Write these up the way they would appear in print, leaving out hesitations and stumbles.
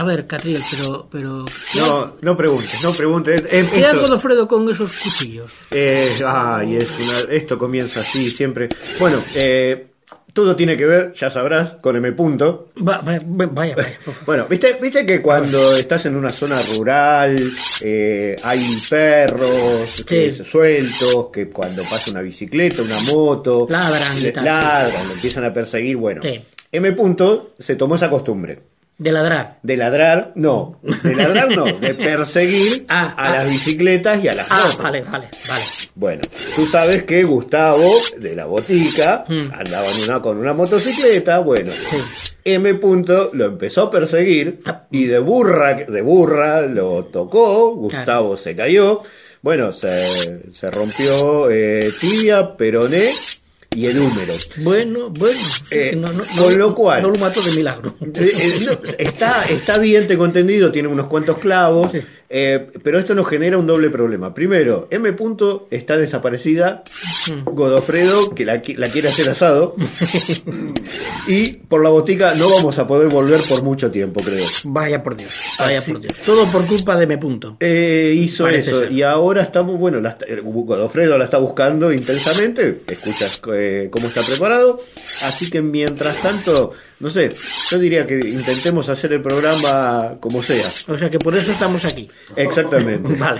ver, Catriel, pero... No preguntes. ¿Qué hago, Godofredo, con esos cuchillos? Esto comienza así siempre. Bueno, todo tiene que ver, ya sabrás, con M. Vaya. Bueno, ¿viste que cuando estás en una zona rural hay perros sueltos, que cuando pasa una bicicleta, una moto, ladran, lo empiezan a perseguir? Bueno, sí. M. se tomó esa costumbre. ¿De ladrar? De ladrar no, de perseguir a las bicicletas y a las motos. Vale. Bueno, tú sabes que Gustavo, de la botica, andaba con una motocicleta, bueno, sí. M. lo empezó a perseguir y de burra lo tocó, Gustavo se cayó, bueno, se rompió tibia, peroné y el húmero. Bueno, con lo cual no lo mató de milagro. Está bien, tengo entendido, tiene unos cuantos clavos, sí. Pero esto nos genera un doble problema. Primero, M. está desaparecida, Godofredo, que la quiere hacer asado, y por la botica no vamos a poder volver por mucho tiempo, creo. Vaya por Dios. Todo por culpa de M. Hizo Parece eso, ser. Y ahora estamos, Godofredo la está buscando intensamente, escuchas cómo está preparado, así que mientras tanto, no sé, yo diría que intentemos hacer el programa como sea. O sea que por eso estamos aquí. Exactamente. Vale.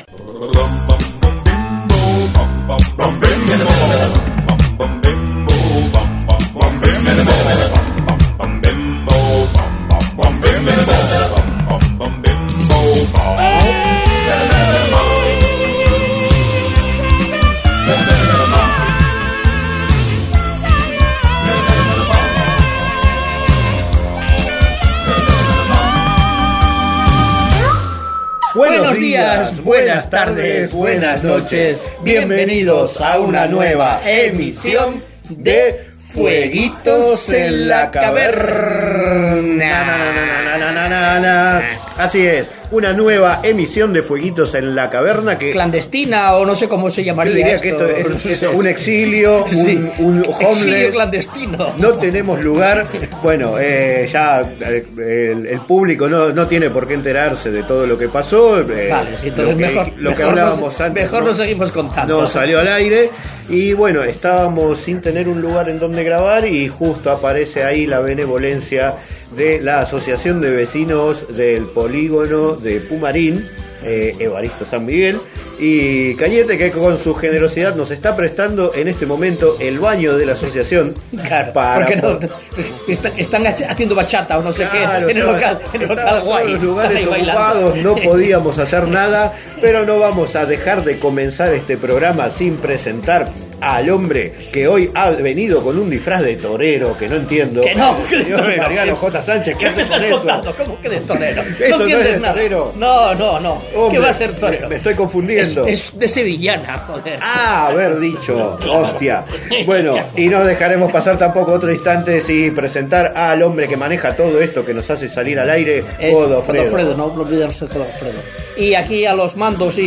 Buenos días, buenas tardes, buenas noches. Bienvenidos a una nueva emisión de Fueguitos en la Caverna. Así es, una nueva emisión de Fueguitos en la Caverna que... Clandestina, o no sé cómo se llamaría esto. Que esto es un exilio, un homeless. Exilio clandestino. No tenemos lugar. Bueno, ya el público no tiene por qué enterarse de todo lo que pasó. Vale, sí, entonces lo que hablábamos antes. Mejor no seguimos contando. No salió al aire. Y bueno, estábamos sin tener un lugar en donde grabar y justo aparece ahí la benevolencia de la Asociación de Vecinos del Polígono de Pumarín, Evaristo San Miguel y Cañete, que con su generosidad nos está prestando en este momento el baño de la asociación. Claro, porque están haciendo bachata o no sé qué en el local guay. Los lugares ocupados, no podíamos hacer nada, pero no vamos a dejar de comenzar este programa sin presentar al hombre que hoy ha venido con un disfraz de torero que no entiendo. Que no, señor Mariano J. Sánchez, ¿qué hace con eso? ¿Cómo que de torero? Eso no es de torero. No. Hombre, ¿qué va a ser torero? Me estoy confundiendo. Es de sevillana, joder. Haber dicho, hostia. Bueno, y no dejaremos pasar tampoco otro instante sin presentar al hombre que maneja todo esto que nos hace salir al aire, Godofredo, no olvidarse de Godofredo. Y aquí a los mandos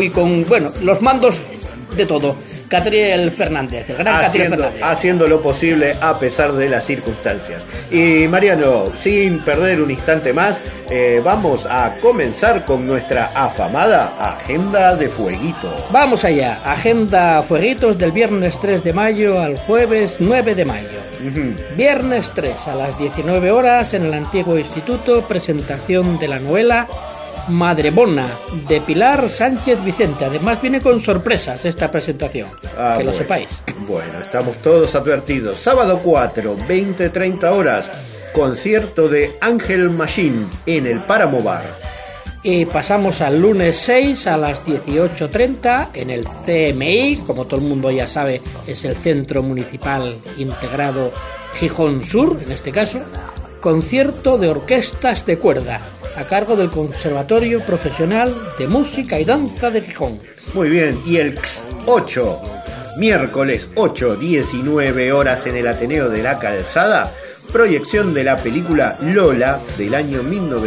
los mandos de todo. Catriel Fernández, el gran Catriel Fernández. Haciendo lo posible a pesar de las circunstancias. Y Mariano, sin perder un instante más, vamos a comenzar con nuestra afamada Agenda de Fueguitos. Vamos allá, Agenda Fueguitos del viernes 3 de mayo al jueves 9 de mayo. Viernes 3 a las 19 horas en el antiguo instituto, presentación de la novela Madrebona, de Pilar Sánchez Vicente. Además viene con sorpresas esta presentación, lo sepáis. Bueno, estamos todos advertidos. Sábado 4, 20-30 horas, concierto de Ángel Machine en el Páramo Bar. Y pasamos al lunes 6 a las 18:30 en el CMI, como todo el mundo ya sabe, es el Centro Municipal Integrado Gijón Sur, en este caso, concierto de orquestas de cuerda, a cargo del Conservatorio Profesional de Música y Danza de Gijón. Muy bien, y el 8, miércoles 8, 19 horas en el Ateneo de la Calzada, proyección de la película Lola del año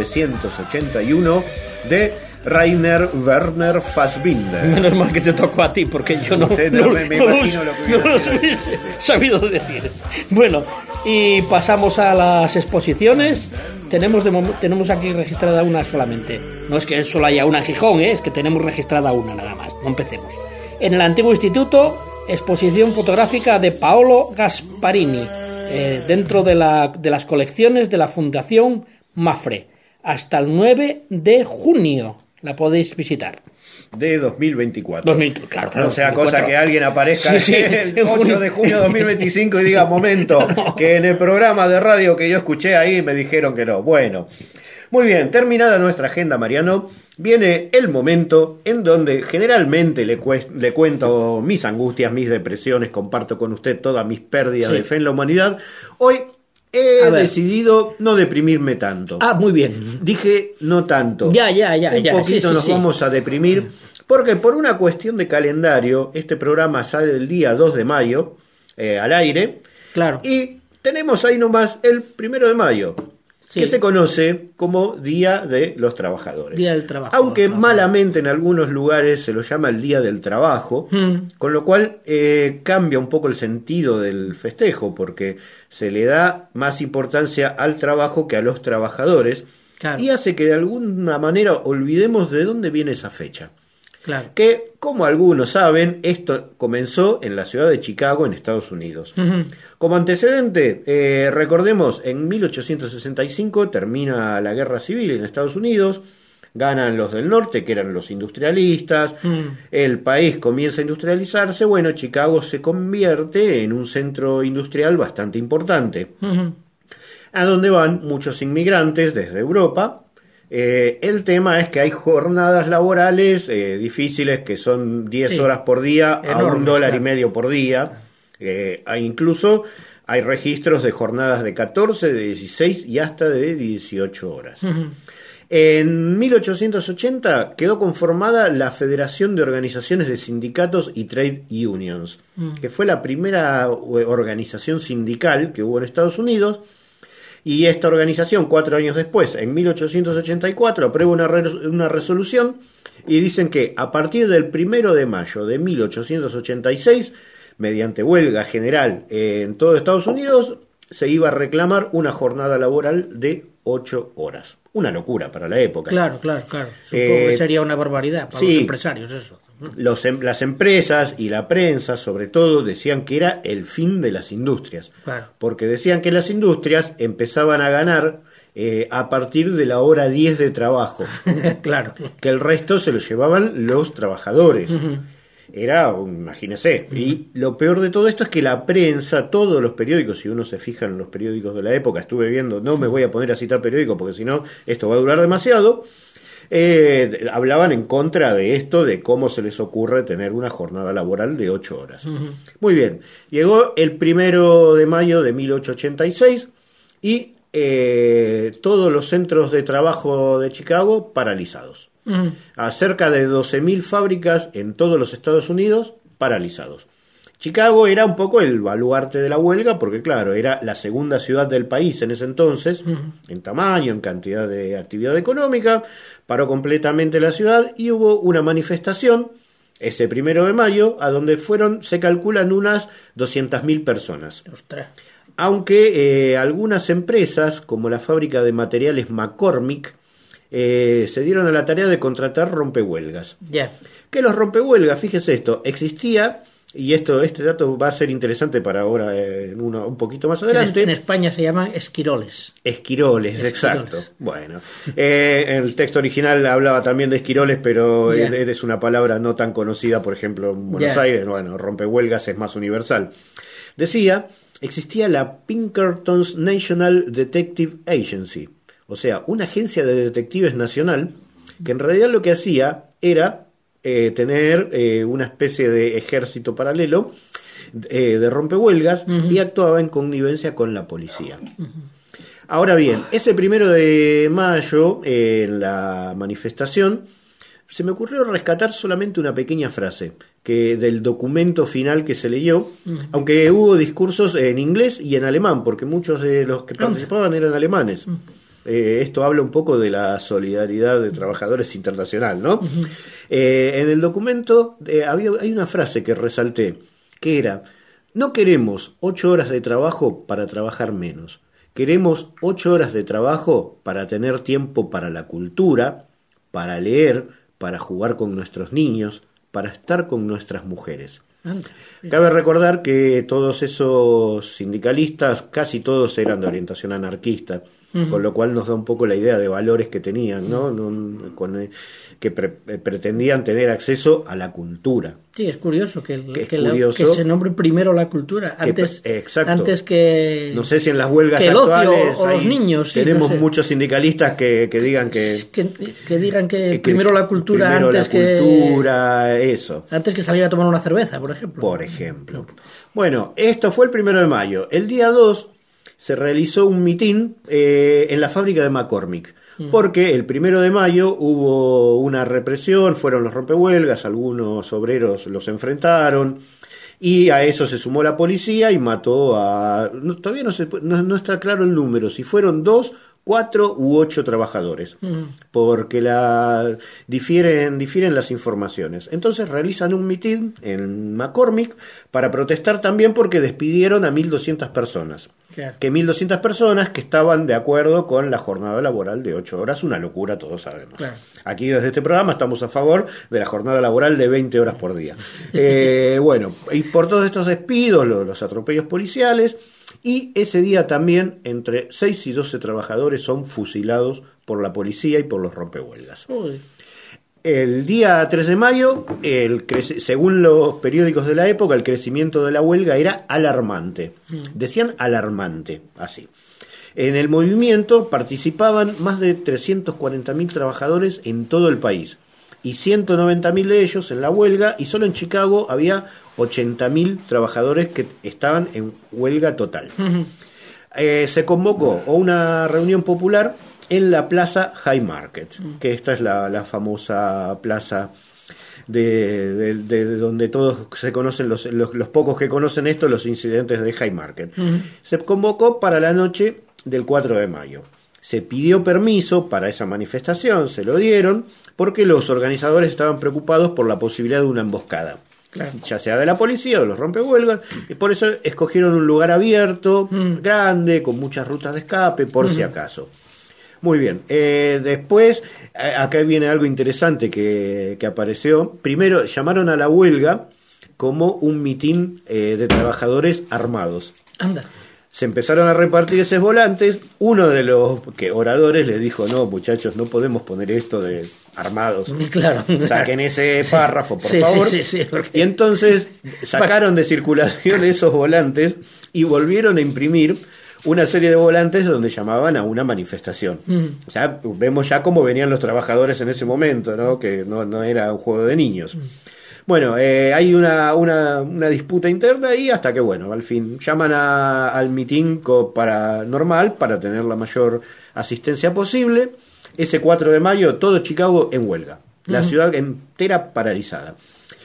1981 de Rainer Werner Fassbinder. Menos mal que te tocó a ti, porque yo me imagino lo que no hubiese sabido decir. Bueno, y pasamos a las exposiciones. tenemos aquí registrada una solamente. No es que solo haya una en Gijón, es que tenemos registrada una nada más. No empecemos. En el antiguo instituto, exposición fotográfica de Paolo Gasparini, dentro de las colecciones de la Fundación Mafre. Hasta el 9 de junio la podéis visitar. De 2024. Claro, no sea 2024. Cosa que alguien aparezca el 8 de junio de 2025 y diga, momento, que en el programa de radio que yo escuché ahí me dijeron que no. Bueno, muy bien, terminada nuestra agenda, Mariano, viene el momento en donde generalmente le cuento mis angustias, mis depresiones, comparto con usted todas mis pérdidas de fe en la humanidad. Hoy he decidido no deprimirme tanto. Muy bien. Dije no tanto. Ya. Un poquito nos vamos a deprimir, porque por una cuestión de calendario, este programa sale el día 2 de mayo al aire. Claro. Y tenemos ahí nomás el 1 de mayo, que se conoce como Día de los Trabajadores. Día del Trabajo. Aunque malamente en algunos lugares se lo llama el Día del Trabajo, con lo cual cambia un poco el sentido del festejo, porque se le da más importancia al trabajo que a los trabajadores, y hace que de alguna manera olvidemos de dónde viene esa fecha. Claro. Que, como algunos saben, esto comenzó en la ciudad de Chicago, en Estados Unidos. Como antecedente, recordemos, en 1865 termina la Guerra Civil en Estados Unidos, ganan los del norte, que eran los industrialistas, el país comienza a industrializarse, bueno, Chicago se convierte en un centro industrial bastante importante, a donde van muchos inmigrantes desde Europa. El tema es que hay jornadas laborales difíciles, que son 10 horas por día, enormes, a $1.50 por día. Incluso hay registros de jornadas de 14, de 16 y hasta de 18 horas. En 1880 quedó conformada la Federación de Organizaciones de Sindicatos y Trade Unions, que fue la primera organización sindical que hubo en Estados Unidos. Y esta organización, 4 años después, en 1884, aprueba una resolución y dicen que a partir del 1 de mayo de 1886, mediante huelga general en todo Estados Unidos, se iba a reclamar una jornada laboral de 8 horas. Una locura para la época. Claro. Supongo que sería una barbaridad para los empresarios eso. Las empresas y la prensa, sobre todo, decían que era el fin de las industrias. Claro. Porque decían que las industrias empezaban a ganar a partir de la hora 10 de trabajo. Claro. Que el resto se lo llevaban los trabajadores. Era, imagínese. Y lo peor de todo esto es que la prensa, todos los periódicos, si uno se fija en los periódicos de la época, estuve viendo, no me voy a poner a citar periódicos porque si no, esto va a durar demasiado. Hablaban en contra de esto, de cómo se les ocurre tener una jornada laboral de 8 horas. Muy bien, llegó el 1 de mayo de 1886 y todos los centros de trabajo de Chicago paralizados. A cerca de 12.000 fábricas en todos los Estados Unidos paralizados. Chicago era un poco el baluarte de la huelga porque, claro, era la segunda ciudad del país en ese entonces, en tamaño, en cantidad de actividad económica. Paró completamente la ciudad y hubo una manifestación ese 1 de mayo a donde fueron, se calculan, unas 200.000 personas. ¡Ostras! Aunque algunas empresas, como la fábrica de materiales McCormick, se dieron a la tarea de contratar rompehuelgas. Que los rompehuelgas, fíjese esto, existía. Y este dato va a ser interesante para ahora, un poquito más adelante. En España se llaman esquiroles. Esquiroles, exacto. Bueno, el texto original hablaba también de esquiroles, pero es una palabra no tan conocida, por ejemplo, en Buenos Aires. Bueno, rompehuelgas es más universal. Decía, existía la Pinkerton's National Detective Agency, o sea, una agencia de detectives nacional, que en realidad lo que hacía era tener una especie de ejército paralelo de rompehuelgas y actuaba en connivencia con la policía. Ahora bien, ese 1 de mayo, en la manifestación, se me ocurrió rescatar solamente una pequeña frase que del documento final que se leyó, aunque hubo discursos en inglés y en alemán, porque muchos de los que participaban eran alemanes. Esto habla un poco de la solidaridad de trabajadores internacional, ¿no? En el documento hay una frase que resalté, que era: no queremos 8 horas de trabajo para trabajar menos, Queremos 8 horas de trabajo para tener tiempo para la cultura, para leer, para jugar con nuestros niños, para estar con nuestras mujeres. Cabe recordar que todos esos sindicalistas, casi todos eran de orientación anarquista, con lo cual nos da un poco la idea de valores que tenían, ¿no? Que pretendían tener acceso a la cultura. Sí, es curioso que se nombre primero la cultura, antes que... No sé si en las huelgas actuales o los niños. Tenemos muchos sindicalistas que digan que digan que primero la cultura primero antes la cultura, eso. Antes que salir a tomar una cerveza, por ejemplo. Por ejemplo. Bueno, esto fue el 1 de mayo. El día 2 se realizó un mitin en la fábrica de McCormick, porque el 1 de mayo hubo una represión, fueron los rompehuelgas, algunos obreros los enfrentaron, y a eso se sumó la policía y mató a... todavía no está claro el número, si fueron 2, 4 u 8 trabajadores, porque difieren las informaciones. Entonces realizan un mitin en McCormick para protestar también porque despidieron a 1.200 personas. Claro. Que 1.200 personas que estaban de acuerdo con la jornada laboral de 8 horas, una locura, todos sabemos. Claro. Aquí desde este programa estamos a favor de la jornada laboral de 20 horas por día. Bueno, y por todos estos despidos, los atropellos policiales, y ese día también entre 6 y 12 trabajadores son fusilados por la policía y por los rompehuelgas. Uy. El día 3 de mayo, según los periódicos de la época, el crecimiento de la huelga era alarmante. Decían alarmante, así. En el movimiento participaban más de 340.000 trabajadores en todo el país y 190.000 de ellos en la huelga, y solo en Chicago había 80.000 trabajadores que estaban en huelga total. Se convocó una reunión popular en la plaza High Market, que esta es la famosa plaza de donde todos se conocen, los pocos que conocen esto, los incidentes de High Market. Se convocó para la noche del 4 de mayo. Se pidió permiso para esa manifestación, se lo dieron, porque los organizadores estaban preocupados por la posibilidad de una emboscada. Claro. Ya sea de la policía o de los rompehuelgas, y por eso escogieron un lugar abierto, grande, con muchas rutas de escape, por si acaso. Muy bien, después, acá viene algo interesante que apareció. Primero, llamaron a la huelga como un mitin de trabajadores armados. Anda. Se empezaron a repartir esos volantes. Uno de los oradores les dijo: no, muchachos, no podemos poner esto de armados. Claro. Saquen ese párrafo, por favor. Sí, porque... Y entonces sacaron de circulación esos volantes y volvieron a imprimir una serie de volantes donde llamaban a una manifestación. O sea, vemos ya cómo venían los trabajadores en ese momento, ¿no? Que no era un juego de niños. Bueno, hay una disputa interna, y hasta que, bueno, al fin llaman al mitin normal para tener la mayor asistencia posible. Ese 4 de mayo, todo Chicago en huelga. La ciudad entera paralizada.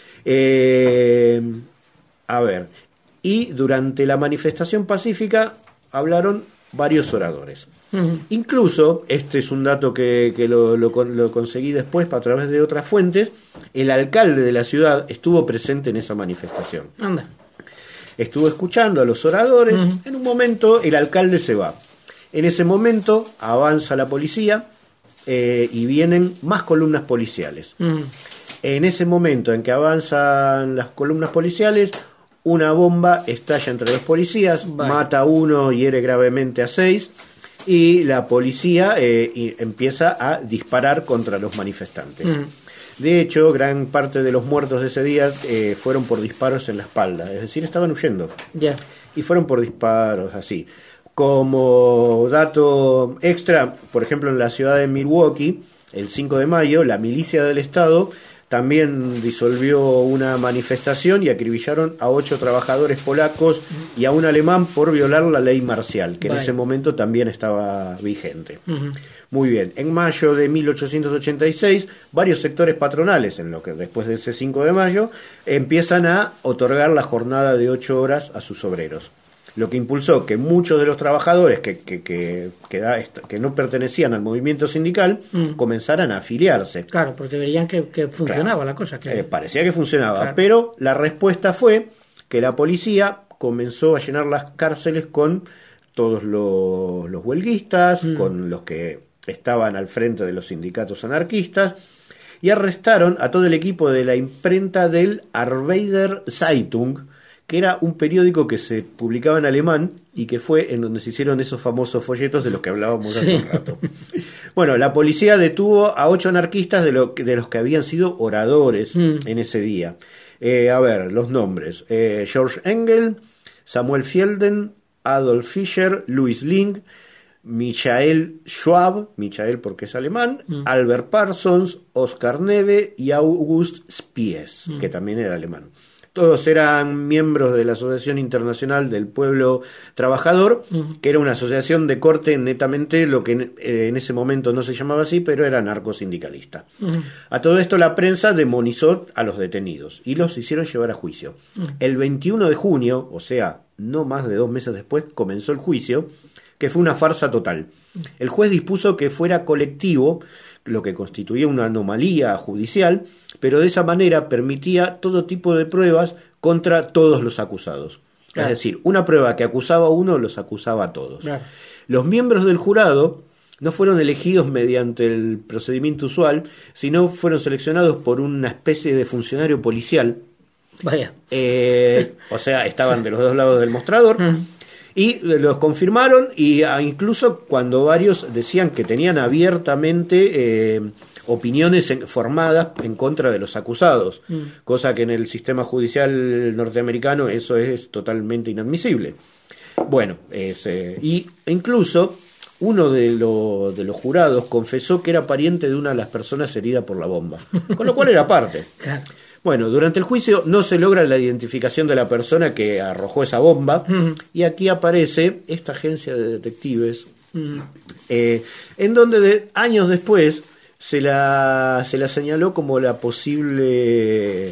Y durante la manifestación pacífica hablaron varios oradores. Incluso, este es un dato que lo conseguí después a través de otras fuentes, el alcalde de la ciudad estuvo presente en esa manifestación. Anda. Estuvo escuchando a los oradores. En un momento el alcalde se va. En ese momento avanza la policía y vienen más columnas policiales. En ese momento en que avanzan las columnas policiales, una bomba estalla entre los policías, mata a uno, hiere gravemente a 6, y la policía empieza a disparar contra los manifestantes. De hecho, gran parte de los muertos de ese día fueron por disparos en la espalda, es decir, estaban huyendo. Y fueron por disparos así. Como dato extra, por ejemplo, en la ciudad de Milwaukee, el 5 de mayo, la milicia del estado también disolvió una manifestación y acribillaron a 8 trabajadores polacos y a un alemán por violar la ley marcial, que en ese momento también estaba vigente. Muy bien, en mayo de 1886, varios sectores patronales, en lo que después de ese 5 de mayo, empiezan a otorgar la jornada de 8 horas a sus obreros. Lo que impulsó que muchos de los trabajadores que no pertenecían al movimiento sindical comenzaran a afiliarse. Claro, porque veían que funcionaba la cosa. Parecía que funcionaba, pero la respuesta fue que la policía comenzó a llenar las cárceles con todos los huelguistas, con los que estaban al frente de los sindicatos anarquistas, y arrestaron a todo el equipo de la imprenta del Arbeider Zeitung, que era un periódico que se publicaba en alemán y que fue en donde se hicieron esos famosos folletos de los que hablábamos hace un rato. Bueno, la policía detuvo a 8 anarquistas de los que habían sido oradores en ese día. A ver, los nombres. George Engel, Samuel Fielden, Adolf Fischer, Louis Link, Michael Schwab, Michael porque es alemán, Albert Parsons, Oscar Neve y August Spies, que también era alemán. Todos eran miembros de la Asociación Internacional del Pueblo Trabajador, que era una asociación de corte netamente lo que en ese momento no se llamaba así, pero era anarcosindicalista. A todo esto la prensa demonizó a los detenidos y los hicieron llevar a juicio. El 21 de junio, o sea, no más de 2 meses después, comenzó el juicio, que fue una farsa total. El juez dispuso que fuera colectivo, lo que constituía una anomalía judicial, pero de esa manera permitía todo tipo de pruebas contra todos los acusados. Claro. Es decir, una prueba que acusaba a uno los acusaba a todos. Claro. Los miembros del jurado no fueron elegidos mediante el procedimiento usual, sino fueron seleccionados por una especie de funcionario policial. Vaya. O sea, estaban de los dos lados del mostrador. Y los confirmaron, y incluso cuando varios decían que tenían abiertamente opiniones formadas en contra de los acusados, cosa que en el sistema judicial norteamericano eso es totalmente inadmisible. Bueno, y incluso uno de los jurados confesó que era pariente de una de las personas herida por la bomba, con lo cual era parte. Claro. Bueno, durante el juicio no se logra la identificación de la persona que arrojó esa bomba, y aquí aparece esta agencia de detectives, en donde años después se la señaló como la posible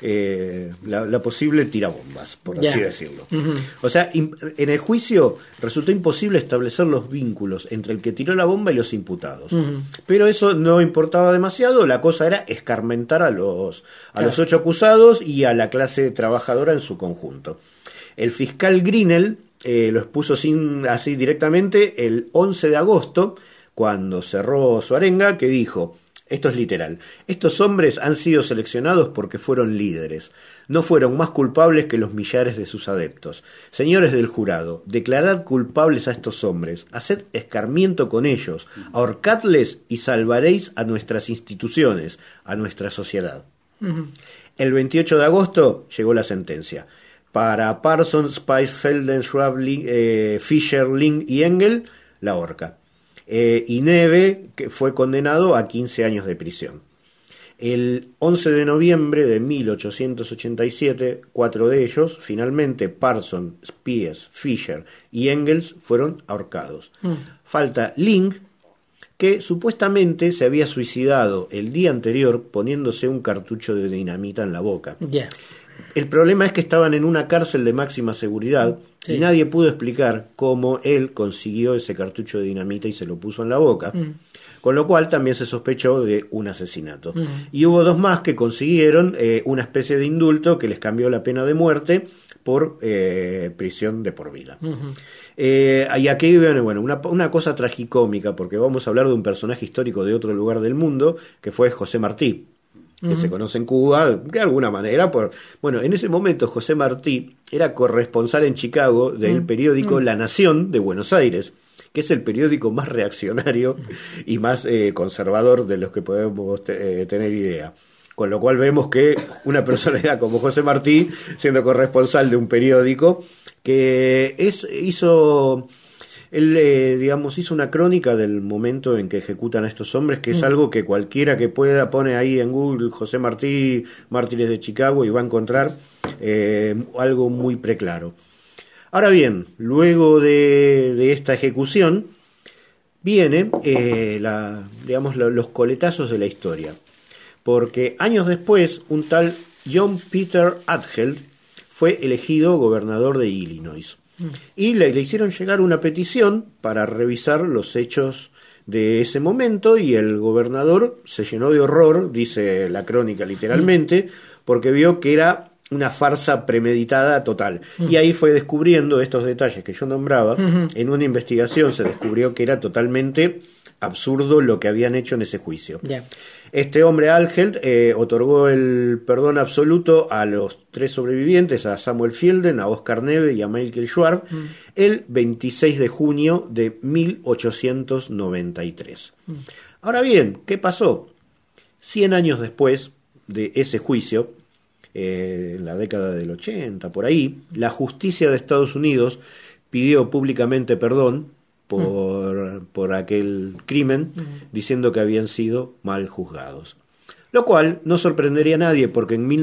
tirabombas, por así decirlo. O sea, en el juicio resultó imposible establecer los vínculos entre el que tiró la bomba y los imputados. Pero eso no importaba demasiado, la cosa era escarmentar a los 8 acusados y a la clase trabajadora en su conjunto. El fiscal Grinel lo expuso así directamente el 11 de agosto, cuando cerró su arenga, que dijo: esto es literal. Estos hombres han sido seleccionados porque fueron líderes. No fueron más culpables que los millares de sus adeptos. Señores del jurado, declarad culpables a estos hombres, haced escarmiento con ellos, ahorcadles y salvaréis a nuestras instituciones, a nuestra sociedad. El 28 de agosto llegó la sentencia. Para Parsons, Spies, Felden, Schwab, Fischer, Link y Engel, la horca. Y Neve, que fue condenado a 15 años de prisión. El 11 de noviembre de 1887, 4 de ellos, finalmente Parsons, Spies, Fischer y Engels fueron ahorcados. Falta Link, que supuestamente se había suicidado el día anterior poniéndose un cartucho de dinamita en la boca. El problema es que estaban en una cárcel de máxima seguridad y nadie pudo explicar cómo él consiguió ese cartucho de dinamita y se lo puso en la boca, con lo cual también se sospechó de un asesinato. Y hubo 2 más que consiguieron una especie de indulto que les cambió la pena de muerte por prisión de por vida. Y aquí viene una cosa tragicómica, porque vamos a hablar de un personaje histórico de otro lugar del mundo, que fue José Martí, que se conoce en Cuba de alguna manera. En ese momento José Martí era corresponsal en Chicago del periódico La Nación de Buenos Aires, que es el periódico más reaccionario y más conservador de los que podemos tener idea. Con lo cual vemos que una personalidad como José Martí, siendo corresponsal de un periódico, que hizo una crónica del momento en que ejecutan a estos hombres, que es algo que cualquiera que pueda pone ahí en Google José Martí, mártires de Chicago, y va a encontrar algo muy preclaro. Ahora bien, luego de esta ejecución viene los coletazos de la historia, porque años después un tal John Peter Adhelt fue elegido gobernador de Illinois. Y le hicieron llegar una petición para revisar los hechos de ese momento, y el gobernador se llenó de horror, dice la crónica literalmente, porque vio que era una farsa premeditada total. Y ahí fue descubriendo estos detalles que yo nombraba. En una investigación se descubrió que era totalmente absurdo lo que habían hecho en ese juicio. Este hombre, Algeld, otorgó el perdón absoluto a los 3 sobrevivientes, a Samuel Fielden, a Oscar Neve y a Michael Schwab, el 26 de junio de 1893. Ahora bien, ¿qué pasó? 100 años después de ese juicio, en la década del 80, por ahí, la justicia de Estados Unidos pidió públicamente perdón por aquel crimen, diciendo que habían sido mal juzgados. Lo cual no sorprendería a nadie, porque en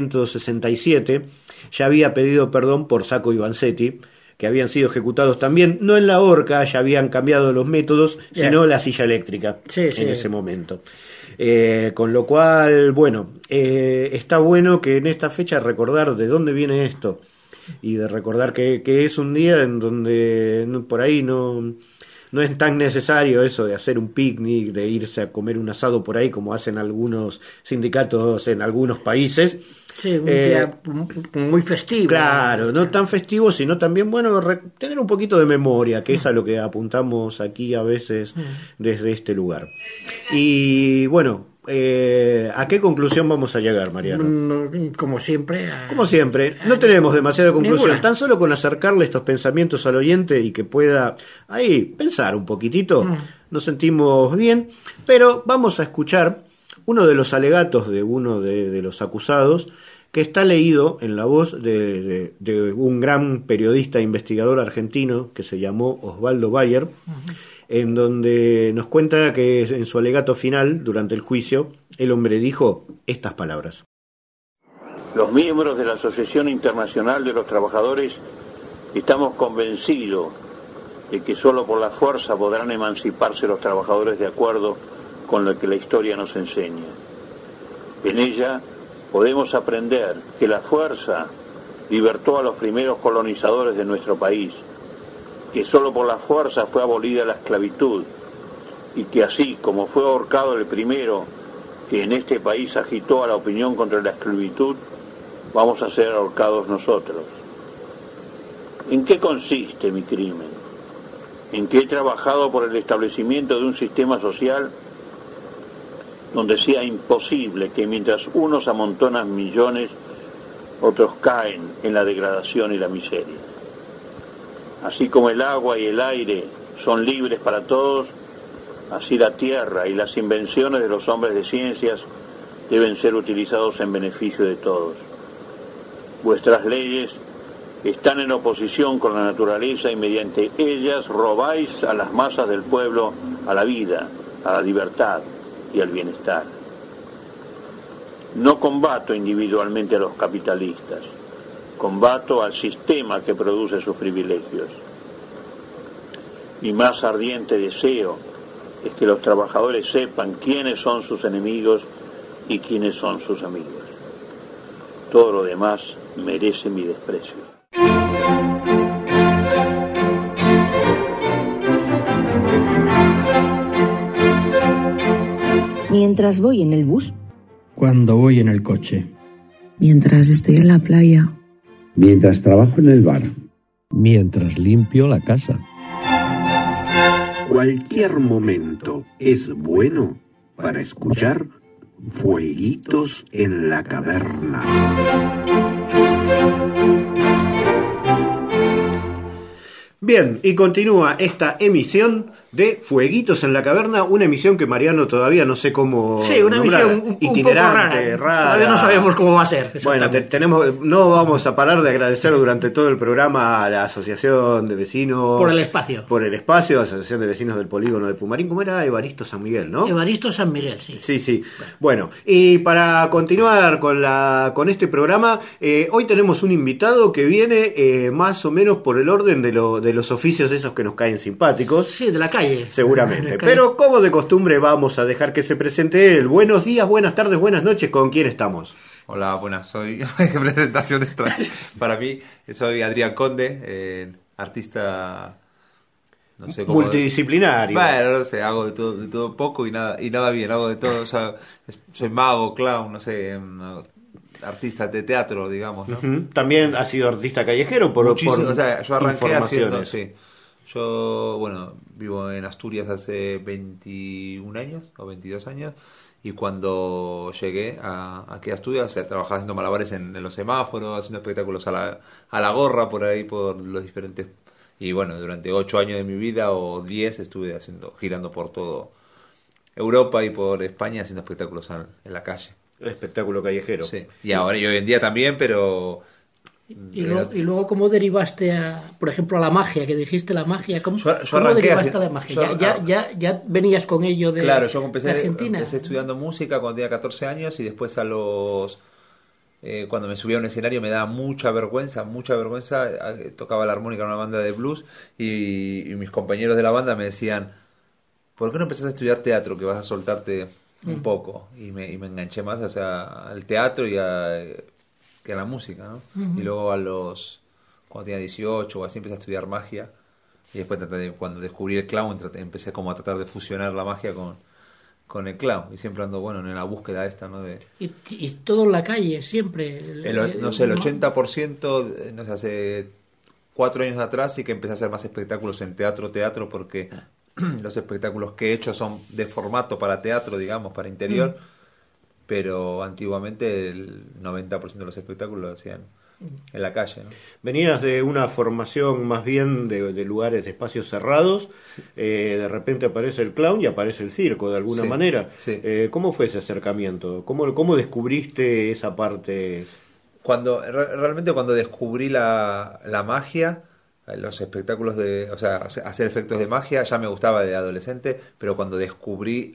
1967 ya había pedido perdón por Sacco y Vanzetti, que habían sido ejecutados también, no en la horca, ya habían cambiado los métodos, sino la silla eléctrica en ese momento. Con lo cual, bueno, está bueno que en esta fecha recordar de dónde viene esto, y de recordar que es un día en donde por ahí no es tan necesario eso de hacer un picnic, de irse a comer un asado por ahí como hacen algunos sindicatos en algunos países. Sí, un día muy festivo. Claro, no tan festivo, sino también, bueno, tener un poquito de memoria, que es a lo que apuntamos aquí a veces desde este lugar. Y bueno, ¿a qué conclusión vamos a llegar, Mariano? Como siempre. No tenemos demasiada conclusión. Ninguna. Tan solo con acercarle estos pensamientos al oyente y que pueda ahí pensar un poquitito, nos sentimos bien. Pero vamos a escuchar uno de los alegatos de uno de los acusados, que está leído en la voz de un gran periodista e investigador argentino que se llamó Osvaldo Bayer, en donde nos cuenta que en su alegato final, durante el juicio, el hombre dijo estas palabras. Los miembros de la Asociación Internacional de los Trabajadores estamos convencidos de que solo por la fuerza podrán emanciparse los trabajadores de acuerdo con lo que la historia nos enseña. En ella podemos aprender que la fuerza libertó a los primeros colonizadores de nuestro país, que solo por la fuerza fue abolida la esclavitud, y que así como fue ahorcado el primero que en este país agitó a la opinión contra la esclavitud, vamos a ser ahorcados nosotros. ¿En qué consiste mi crimen? En que he trabajado por el establecimiento de un sistema social donde sea imposible que mientras unos amontonan millones, otros caen en la degradación y la miseria. Así como el agua y el aire son libres para todos, así la tierra y las invenciones de los hombres de ciencias deben ser utilizados en beneficio de todos. Vuestras leyes están en oposición con la naturaleza y mediante ellas robáis a las masas del pueblo a la vida, a la libertad y al bienestar. No combato individualmente a los capitalistas, combato al sistema que produce sus privilegios. Mi más ardiente deseo es que los trabajadores sepan quiénes son sus enemigos y quiénes son sus amigos. Todo lo demás merece mi desprecio. Mientras voy en el bus. Cuando voy en el coche. Mientras estoy en la playa. Mientras trabajo en el bar. Mientras limpio la casa. Cualquier momento es bueno para escuchar Fueguitos en la Caverna. Bien, y continúa esta emisión de Fueguitos en la Caverna, una emisión que Mariano todavía no sé cómo una nombrar. emisión Itinerante, un poco rara. Todavía no sabemos cómo va a ser. Bueno, no vamos a parar de agradecer durante todo el programa a la Asociación de Vecinos... Por el espacio. Asociación de Vecinos del Polígono de Pumarín, ¿cómo era? Evaristo San Miguel, ¿no? Evaristo San Miguel, sí. Sí. Bueno, y para continuar con este programa, hoy tenemos un invitado que viene más o menos por el orden de los oficios esos que nos caen simpáticos. Sí, de la calle. Seguramente, pero como de costumbre vamos a dejar que se presente él. Buenos días, buenas tardes, buenas noches, ¿con quién estamos? Hola, buenas, soy... ¿Qué presentación extra? Para mí, soy Adrián Conde, artista... No sé cómo... Multidisciplinario. Bueno, no sé, hago de todo poco y nada bien, hago de todo, o sea, soy mago, clown, no sé... artista de teatro, digamos, ¿no? También has sido artista callejero Muchísimo, o sea, yo arranqué haciendo, informaciones. sí. Yo, bueno, vivo en Asturias hace 21 años o 22 años y cuando llegué aquí a Asturias, o sea, trabajaba haciendo malabares en los semáforos, haciendo espectáculos a la gorra por ahí, por los diferentes... Y bueno, durante 8 años de mi vida o 10 estuve girando por todo Europa y por España haciendo espectáculos en la calle. El espectáculo callejero. Sí. Y ahora y hoy en día también, pero... Y luego, ¿cómo derivaste, por ejemplo, a la magia? Que dijiste la magia. ¿Cómo derivaste a la magia? ¿Ya venías con ello de, claro, yo de Argentina? empecé estudiando música cuando tenía 14 años y después cuando me subía a un escenario me daba mucha vergüenza. Tocaba la armónica en una banda de blues y mis compañeros de la banda me decían, ¿por qué no empezás a estudiar teatro, que vas a soltarte un poco? Y me enganché más, o sea, al teatro que a la música, ¿no? Y luego cuando tenía 18 o así empecé a estudiar magia y después cuando descubrí el clown empecé como a tratar de fusionar la magia con el clown y siempre ando, bueno, en la búsqueda esta, ¿no? Y todo en la calle, siempre. El 80%, no sé, hace 4 años atrás sí que empecé a hacer más espectáculos en teatro, porque los espectáculos que he hecho son de formato para teatro, digamos, para interior, pero antiguamente el 90% de los espectáculos lo hacían en la calle, ¿no? Venías de una formación más bien de lugares, de espacios cerrados, Sí. De repente aparece el clown y aparece el circo de alguna Sí, manera. sí. ¿Cómo fue ese acercamiento? ¿Cómo descubriste esa parte? Realmente cuando descubrí la magia, los espectáculos o sea, hacer efectos de magia ya me gustaba de adolescente, pero cuando descubrí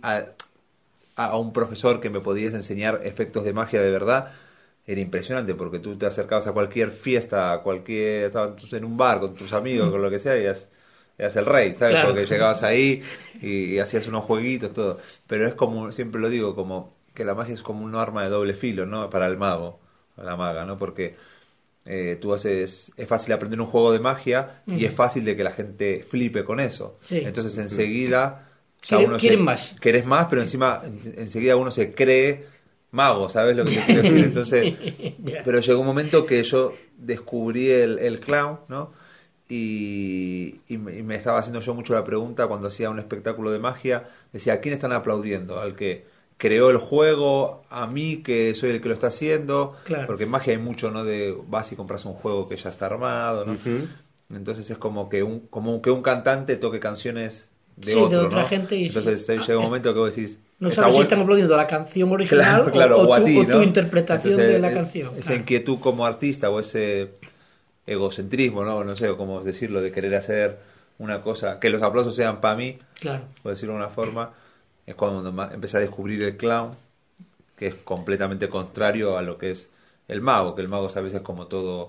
a un profesor que me podías enseñar efectos de magia de verdad, era impresionante porque tú te acercabas a cualquier fiesta, estabas en un bar con tus amigos, con lo que sea, y eras el rey, ¿sabes? Claro. Porque llegabas ahí y hacías unos jueguitos, todo. Pero es como, siempre lo digo, como que la magia es como un arma de doble filo, ¿no? Para el mago, o la maga, ¿no? Porque es fácil aprender un juego de magia y es fácil de que la gente flipe con eso. Sí. Entonces enseguida... Quieren más. Querés más, pero encima enseguida uno se cree mago, ¿sabes lo que te quiero decir? Entonces, pero llegó un momento que yo descubrí el clown, ¿no? Y me estaba haciendo yo mucho la pregunta cuando hacía un espectáculo de magia, decía, ¿a quién están aplaudiendo? ¿Al que creó el juego? ¿A mí, que soy el que lo está haciendo? Claro. Porque en magia hay mucho, ¿no? De vas y compras un juego que ya está armado, ¿no? Entonces es como que un cantante toque canciones de otra ¿no? Gente. Y entonces llega un momento que vos decís... No sabes si están aplaudiendo la canción original o a ti, o ¿no? tu interpretación entonces, de la canción. Esa inquietud como artista o ese egocentrismo, no sé cómo decirlo, de querer hacer una cosa, que los aplausos sean para mí, claro, por decirlo de una forma, es cuando empecé a descubrir el clown, que es completamente contrario a lo que es el mago, que el mago a veces es como todo...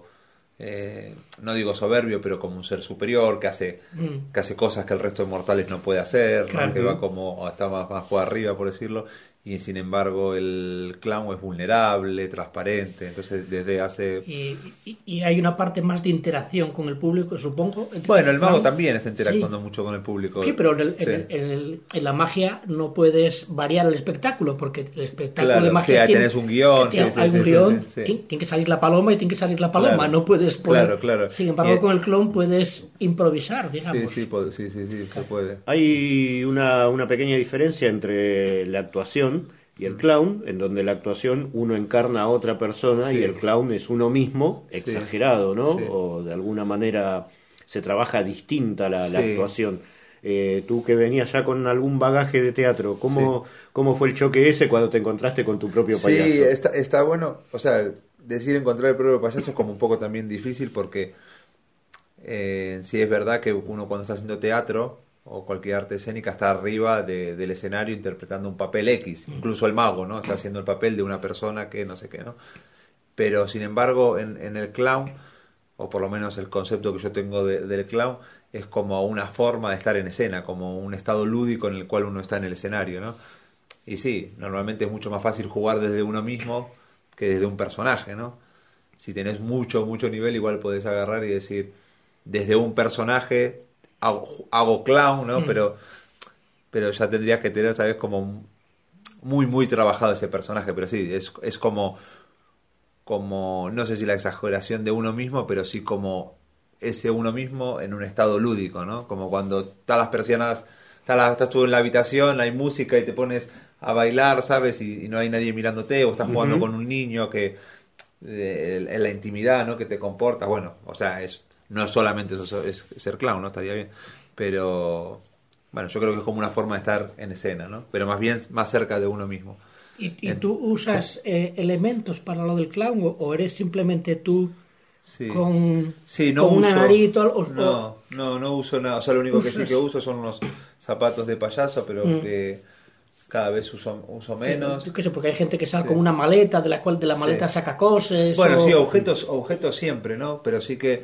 no digo soberbio, pero como un ser superior que hace cosas que el resto de mortales no puede hacer, claro, ¿no? Que va como hasta más por arriba, por decirlo, y sin embargo el clown es vulnerable, transparente, entonces desde hace... Y hay una parte más de interacción con el público, supongo. Bueno, el mago también está interactuando mucho con el público. Sí, pero en la magia no puedes variar el espectáculo, porque el espectáculo de magia ahí tenés un guión. Hay un guión, tiene que salir la paloma y tiene que salir la paloma, claro, no puedes poner... Claro. Sin embargo, con el clown puedes improvisar, digamos. Sí, se puede. Hay una pequeña diferencia entre la actuación y el clown, en donde la actuación uno encarna a otra persona y el clown es uno mismo, exagerado, ¿no? Sí. O de alguna manera se trabaja distinta la actuación. Tú que venías ya con algún bagaje de teatro, ¿cómo fue el choque ese cuando te encontraste con tu propio payaso? Sí, está bueno, o sea, decir encontrar el propio payaso es como un poco también difícil porque sí es verdad que uno cuando está haciendo teatro o cualquier arte escénica está arriba del escenario interpretando un papel X, incluso el mago, ¿no? Está haciendo el papel de una persona que no sé qué, ¿no? Pero sin embargo en el clown, o por lo menos el concepto que yo tengo del clown, es como una forma de estar en escena, como un estado lúdico en el cual uno está en el escenario, ¿no? Y sí, normalmente es mucho más fácil jugar desde uno mismo que desde un personaje, ¿no? Si tenés mucho nivel, igual podés agarrar y decir, desde un personaje hago clown, ¿no? Pero ya tendrías que tener, ¿sabes? Como muy trabajado ese personaje, pero sí, es como como, no sé si la exageración de uno mismo, pero sí como ese uno mismo en un estado lúdico, ¿no? Como cuando están las persianas, estás tú en la habitación, hay música y te pones a bailar, ¿sabes? Y no hay nadie mirándote, o estás jugando con un niño que en la intimidad, ¿no? Que te comportas, bueno, o sea, no es solamente eso, es ser clown, ¿no? Estaría bien, pero bueno, yo creo que es como una forma de estar en escena, ¿no? Pero más bien más cerca de uno mismo. ¿Y tú usas elementos para lo del clown o eres simplemente tú con una nariz? No uso nada, o sea, lo único que sí que uso son unos zapatos de payaso, pero que cada vez uso menos. Yo qué sé, porque hay gente que sale con una maleta, de la cual de la maleta saca cosas. Bueno, sí, objetos siempre, ¿no? Pero sí que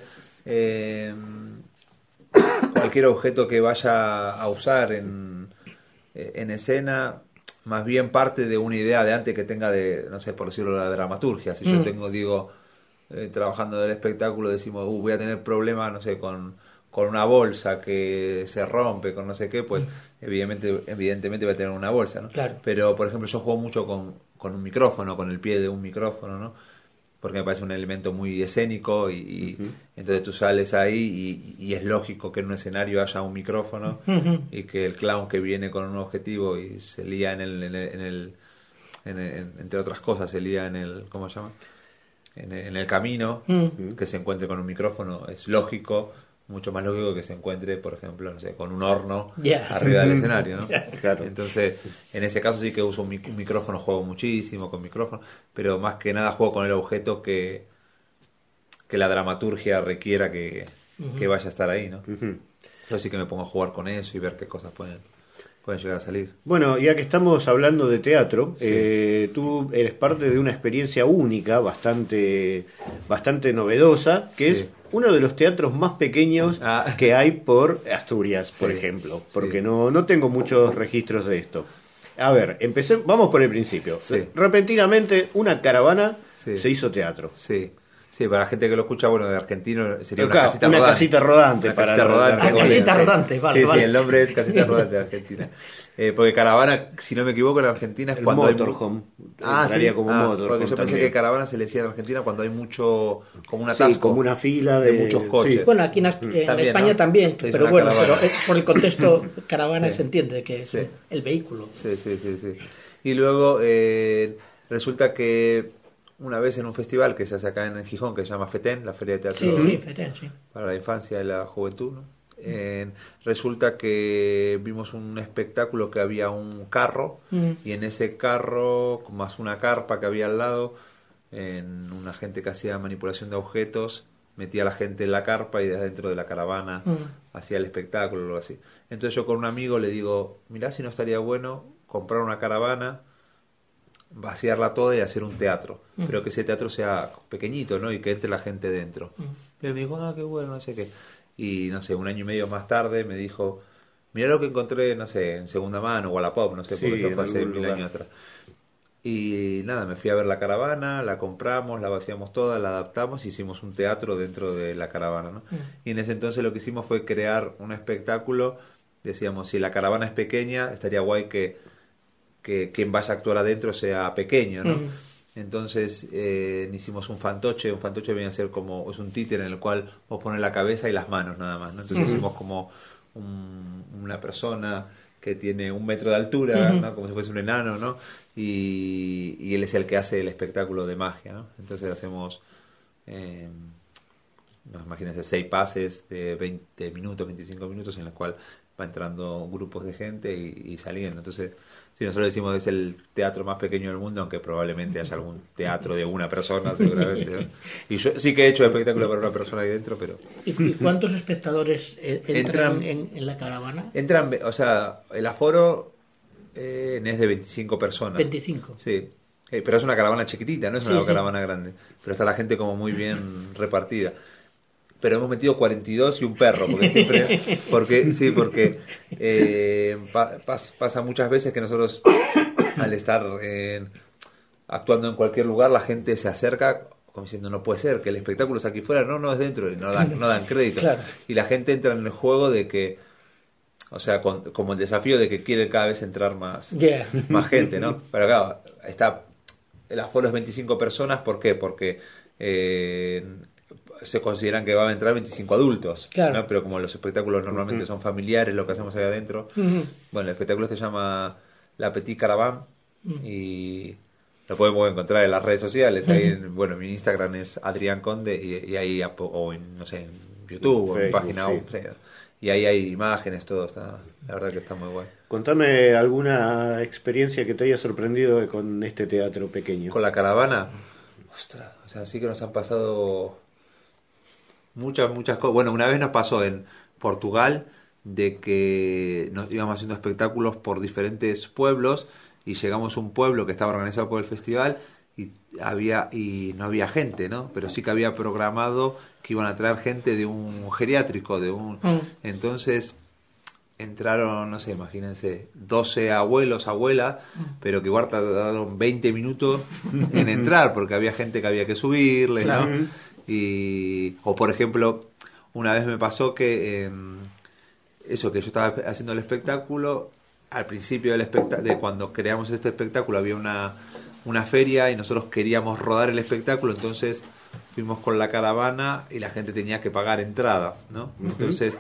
cualquier objeto que vaya a usar en escena, más bien parte de una idea de antes que tenga de, no sé, por decirlo, la dramaturgia. Si yo digo, trabajando del espectáculo, decimos, voy a tener problemas, no sé, con una bolsa que se rompe, con no sé qué, pues evidentemente va a tener una bolsa, ¿no? Claro. Pero, por ejemplo, yo juego mucho con un micrófono, con el pie de un micrófono, ¿no? Porque me parece un elemento muy escénico y entonces tú sales ahí y es lógico que en un escenario haya un micrófono y que el clown que viene con un objetivo y se lía entre otras cosas, se lía en el, ¿cómo se llama? En el camino, que se encuentre con un micrófono, es lógico, mucho más lógico que se encuentre, por ejemplo, no sé, con un horno arriba del escenario, ¿no? Claro. Entonces, en ese caso sí que uso un micrófono, juego muchísimo con micrófono, pero más que nada juego con el objeto que la dramaturgia requiera que vaya a estar ahí, ¿no? Yo sí que me pongo a jugar con eso y ver qué cosas pueden llegar a salir. Bueno, ya que estamos hablando de teatro, tú eres parte de una experiencia única, bastante novedosa, que es uno de los teatros más pequeños que hay por Asturias, por ejemplo, porque no tengo muchos registros de esto. A ver, vamos por el principio. Repentinamente, una caravana se hizo teatro. Sí, para la gente que lo escucha, bueno, de argentino sería una casita rodante. Casita rodante, vale. Sí, el nombre es casita rodante de Argentina. Porque caravana, si no me equivoco, en Argentina es el cuando motorhome. Entraría como motorhome. Porque yo pensé que caravana se le decía en Argentina cuando hay mucho, como un atasco. Sí, como una fila de muchos coches. Sí. Bueno, aquí en España, ¿no? También, pero bueno, pero por el contexto caravana se entiende que es el vehículo. Sí. Y luego resulta que una vez en un festival que se hace acá en Gijón, que se llama FETEN, la Feria de Teatro FETEN, para la Infancia y la Juventud, ¿no? Resulta que vimos un espectáculo que había un carro y en ese carro, más una carpa que había al lado, una gente que hacía manipulación de objetos, metía a la gente en la carpa y desde dentro de la caravana hacía el espectáculo o algo así. Entonces yo con un amigo le digo, mirá si no estaría bueno comprar una caravana, vaciarla toda y hacer un teatro, pero que ese teatro sea pequeñito, ¿no? Y que entre la gente dentro. Y él me dijo, qué bueno, no sé qué. Y no sé, un año y medio más tarde me dijo, mirá lo que encontré, no sé, en segunda mano, Wallapop, no sé, porque esto fue hace 1000 años atrás. Y nada, me fui a ver la caravana, la compramos, la vaciamos toda, la adaptamos y hicimos un teatro dentro de la caravana, ¿no? Y en ese entonces lo que hicimos fue crear un espectáculo. Decíamos, si la caravana es pequeña, estaría guay que quien vaya a actuar adentro sea pequeño, ¿no? Entonces hicimos un fantoche. Un fantoche viene a ser como, es un títere en el cual vos pones la cabeza y las manos nada más, ¿no? Entonces hicimos como una persona que tiene 1 metro de altura, ¿no? Como si fuese un enano, ¿no? Y él es el que hace el espectáculo de magia, ¿no? Entonces hacemos, imagínense, 6 pases de 20 minutos, 25 minutos, en los cuales va entrando grupos de gente y saliendo. Entonces, sí, nosotros decimos que es el teatro más pequeño del mundo, aunque probablemente haya algún teatro de una persona, seguramente, ¿no? Y yo sí que he hecho espectáculo para una persona ahí dentro, pero... ¿Y cuántos espectadores entran en la caravana? Entran, o sea, el aforo es de 25 personas. 25. Sí, pero es una caravana chiquitita, no es una caravana grande. Pero está la gente como muy bien repartida. Pero hemos metido 42 y un perro, porque pasa muchas veces que nosotros, al estar actuando en cualquier lugar, la gente se acerca como diciendo, no puede ser, que el espectáculo es aquí fuera, no es dentro, y no dan crédito. Claro. Y la gente entra en el juego de que, o sea, como el desafío de que quiere cada vez entrar más gente, ¿no? Pero claro, el aforo es 25 personas, ¿por qué? Porque se consideran que van a entrar 25 adultos, claro, ¿no? Pero como los espectáculos normalmente son familiares, lo que hacemos ahí adentro, bueno, el espectáculo se llama La Petite Caravane y lo podemos encontrar en las redes sociales, ahí en, bueno, mi Instagram es Adrián Conde y ahí, o en, no sé, en YouTube o en mi página web, y ahí hay imágenes, todo está, la verdad que está muy guay. Contame alguna experiencia que te haya sorprendido con este teatro pequeño. Con la caravana, ostras, o sea, sí que nos han pasado muchas cosas. Bueno, una vez nos pasó en Portugal de que nos íbamos haciendo espectáculos por diferentes pueblos y llegamos a un pueblo que estaba organizado por el festival y no había gente, ¿no? Pero sí que había programado que iban a traer gente de un geriátrico, entonces entraron, no sé, imagínense, 12 abuelos, abuelas, pero que igual tardaron 20 minutos en entrar porque había gente que había que subirle, claro, ¿no? O por ejemplo, una vez me pasó que eso, que yo estaba haciendo el espectáculo, al principio de cuando creamos este espectáculo había una feria y nosotros queríamos rodar el espectáculo, entonces fuimos con la caravana y la gente tenía que pagar entrada, ¿no? Entonces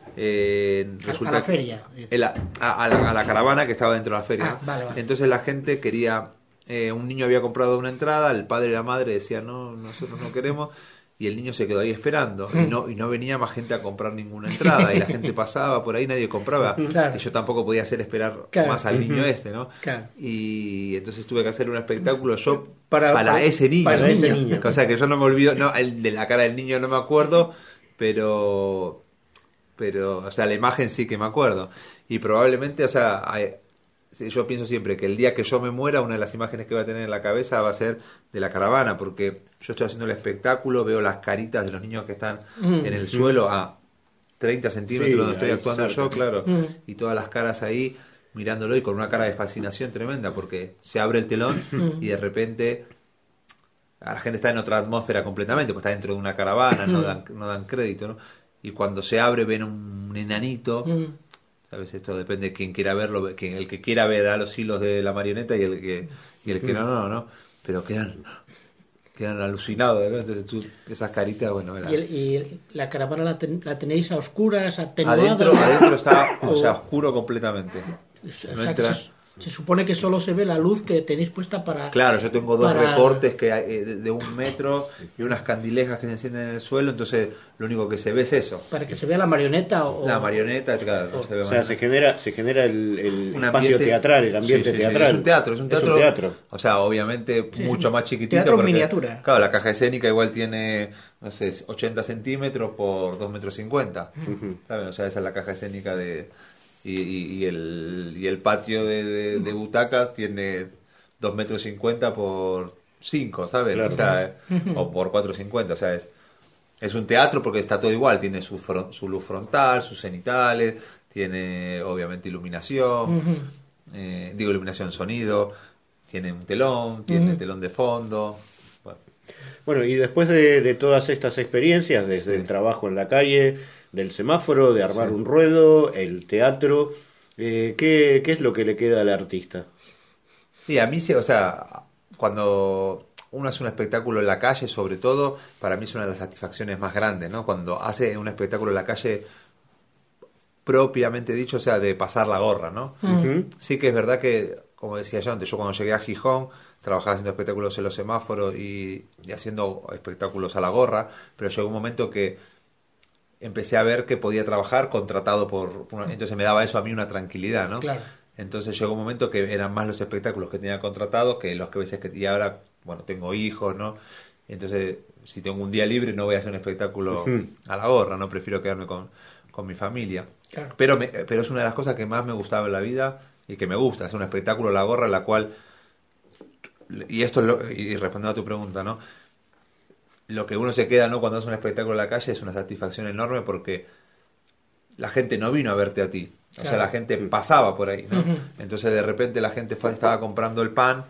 resulta a la feria, a la caravana que estaba dentro de la feria, ¿no? Vale. Entonces la gente quería, un niño había comprado una entrada, el padre y la madre decían no, nosotros no queremos, y el niño se quedó ahí esperando y no venía más gente a comprar ninguna entrada y la gente pasaba por ahí, nadie compraba, claro, y yo tampoco podía hacer esperar, claro, más al niño ¿no? Claro. Y entonces tuve que hacer un espectáculo yo para ese niño, o sea que yo no me olvido, no, el de la cara del niño no me acuerdo, pero o sea, la imagen sí que me acuerdo, y probablemente, o sea, yo pienso siempre que el día que yo me muera, una de las imágenes que va a tener en la cabeza va a ser de la caravana, porque yo estoy haciendo el espectáculo, veo las caritas de los niños que están en el suelo a 30 centímetros donde estoy actuando yo, claro, y todas las caras ahí mirándolo y con una cara de fascinación tremenda, porque se abre el telón y de repente la gente está en otra atmósfera completamente, pues está dentro de una caravana, no dan crédito, ¿no? Y cuando se abre ven un enanito, ¿sabes? Esto depende de quien quiera verlo, el que quiera ver a los hilos de la marioneta y el que no, pero quedan alucinados, ¿no? Entonces esas caritas, bueno, ¿Y la caravana la tenéis a oscuras, atenuada? Adentro está, o sea, oscuro completamente. No entra... Se supone que solo se ve la luz que tenéis puesta para... Claro, yo tengo dos recortes que hay, de 1 metro y unas candilejas que se encienden en el suelo, entonces lo único que se ve es eso. Para que se vea la marioneta o... La marioneta, claro. Se ve, o sea, se genera el espacio teatral, el ambiente teatral. Es un teatro. O sea, obviamente mucho más chiquitito. Teatro porque, miniatura. Claro, la caja escénica igual tiene, no sé, 80 centímetros por 2,50 metros. ¿Saben? O sea, esa es la caja escénica de... Y el patio de butacas tiene 2,50 metros por 5, ¿sabes? Claro. O sea, o por 4,50, o sea, es un teatro porque está todo igual, tiene su luz frontal, sus cenitales, tiene obviamente iluminación, iluminación, sonido, tiene un telón, tiene telón de fondo. Bueno, y después de todas estas experiencias, desde el trabajo en la calle, del semáforo, de armar un ruedo, el teatro, ¿qué es lo que le queda al artista? Sí, a mí, o sea, cuando uno hace un espectáculo en la calle, sobre todo, para mí es una de las satisfacciones más grandes, ¿no? Cuando hace un espectáculo en la calle propiamente dicho, o sea, de pasar la gorra, ¿no? Sí que es verdad que, como decía yo antes, yo cuando llegué a Gijón trabajaba haciendo espectáculos en los semáforos y haciendo espectáculos a la gorra, pero llegó un momento que empecé a ver que podía trabajar contratado entonces me daba eso a mí una tranquilidad, ¿no? Claro. Entonces llegó un momento que eran más los espectáculos que tenía contratados que los que veces y ahora, bueno, tengo hijos, ¿no? Entonces, si tengo un día libre no voy a hacer un espectáculo a la gorra, ¿no? Prefiero quedarme con mi familia. Claro. Pero es una de las cosas que más me gustaba en la vida y que me gusta, hacer un espectáculo a la gorra en la cual, y esto y respondiendo a tu pregunta, ¿no? Lo que uno se queda, ¿no? Cuando hace un espectáculo en la calle es una satisfacción enorme porque la gente no vino a verte a ti. O sea, la gente pasaba por ahí, ¿no? Entonces de repente la gente estaba comprando el pan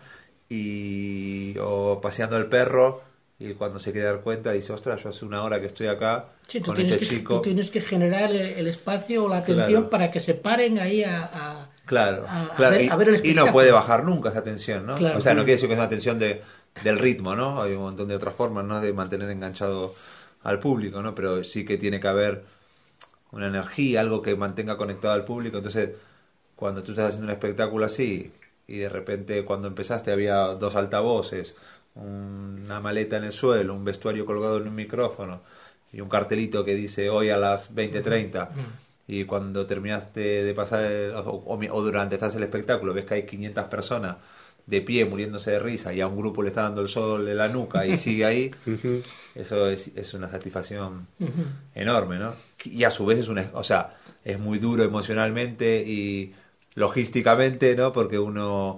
o paseando el perro y cuando se quiere dar cuenta dice, ostras, yo hace 1 hora que estoy acá con este chico. Tú tienes que generar el espacio o la atención, claro, para que se paren ahí a Claro, a claro. ver el Y espectáculo. no puede bajar nunca esa tensión, ¿no? Claro. O sea, no quiere decir que es una tensión del ritmo, ¿no? Hay un montón de otras formas, ¿no? De mantener enganchado al público, ¿no? Pero sí que tiene que haber una energía, algo que mantenga conectado al público. Entonces, cuando tú estás haciendo un espectáculo así y de repente cuando empezaste había 2 altavoces, una maleta en el suelo, un vestuario colgado en un micrófono y un cartelito que dice hoy a las 20:30, y cuando terminaste de pasar o durante estás el espectáculo ves que hay 500 personas de pie muriéndose de risa y a un grupo le está dando el sol en la nuca y sigue ahí, eso es una satisfacción enorme, ¿no? Y a su vez es muy duro emocionalmente y logísticamente, ¿no? Porque uno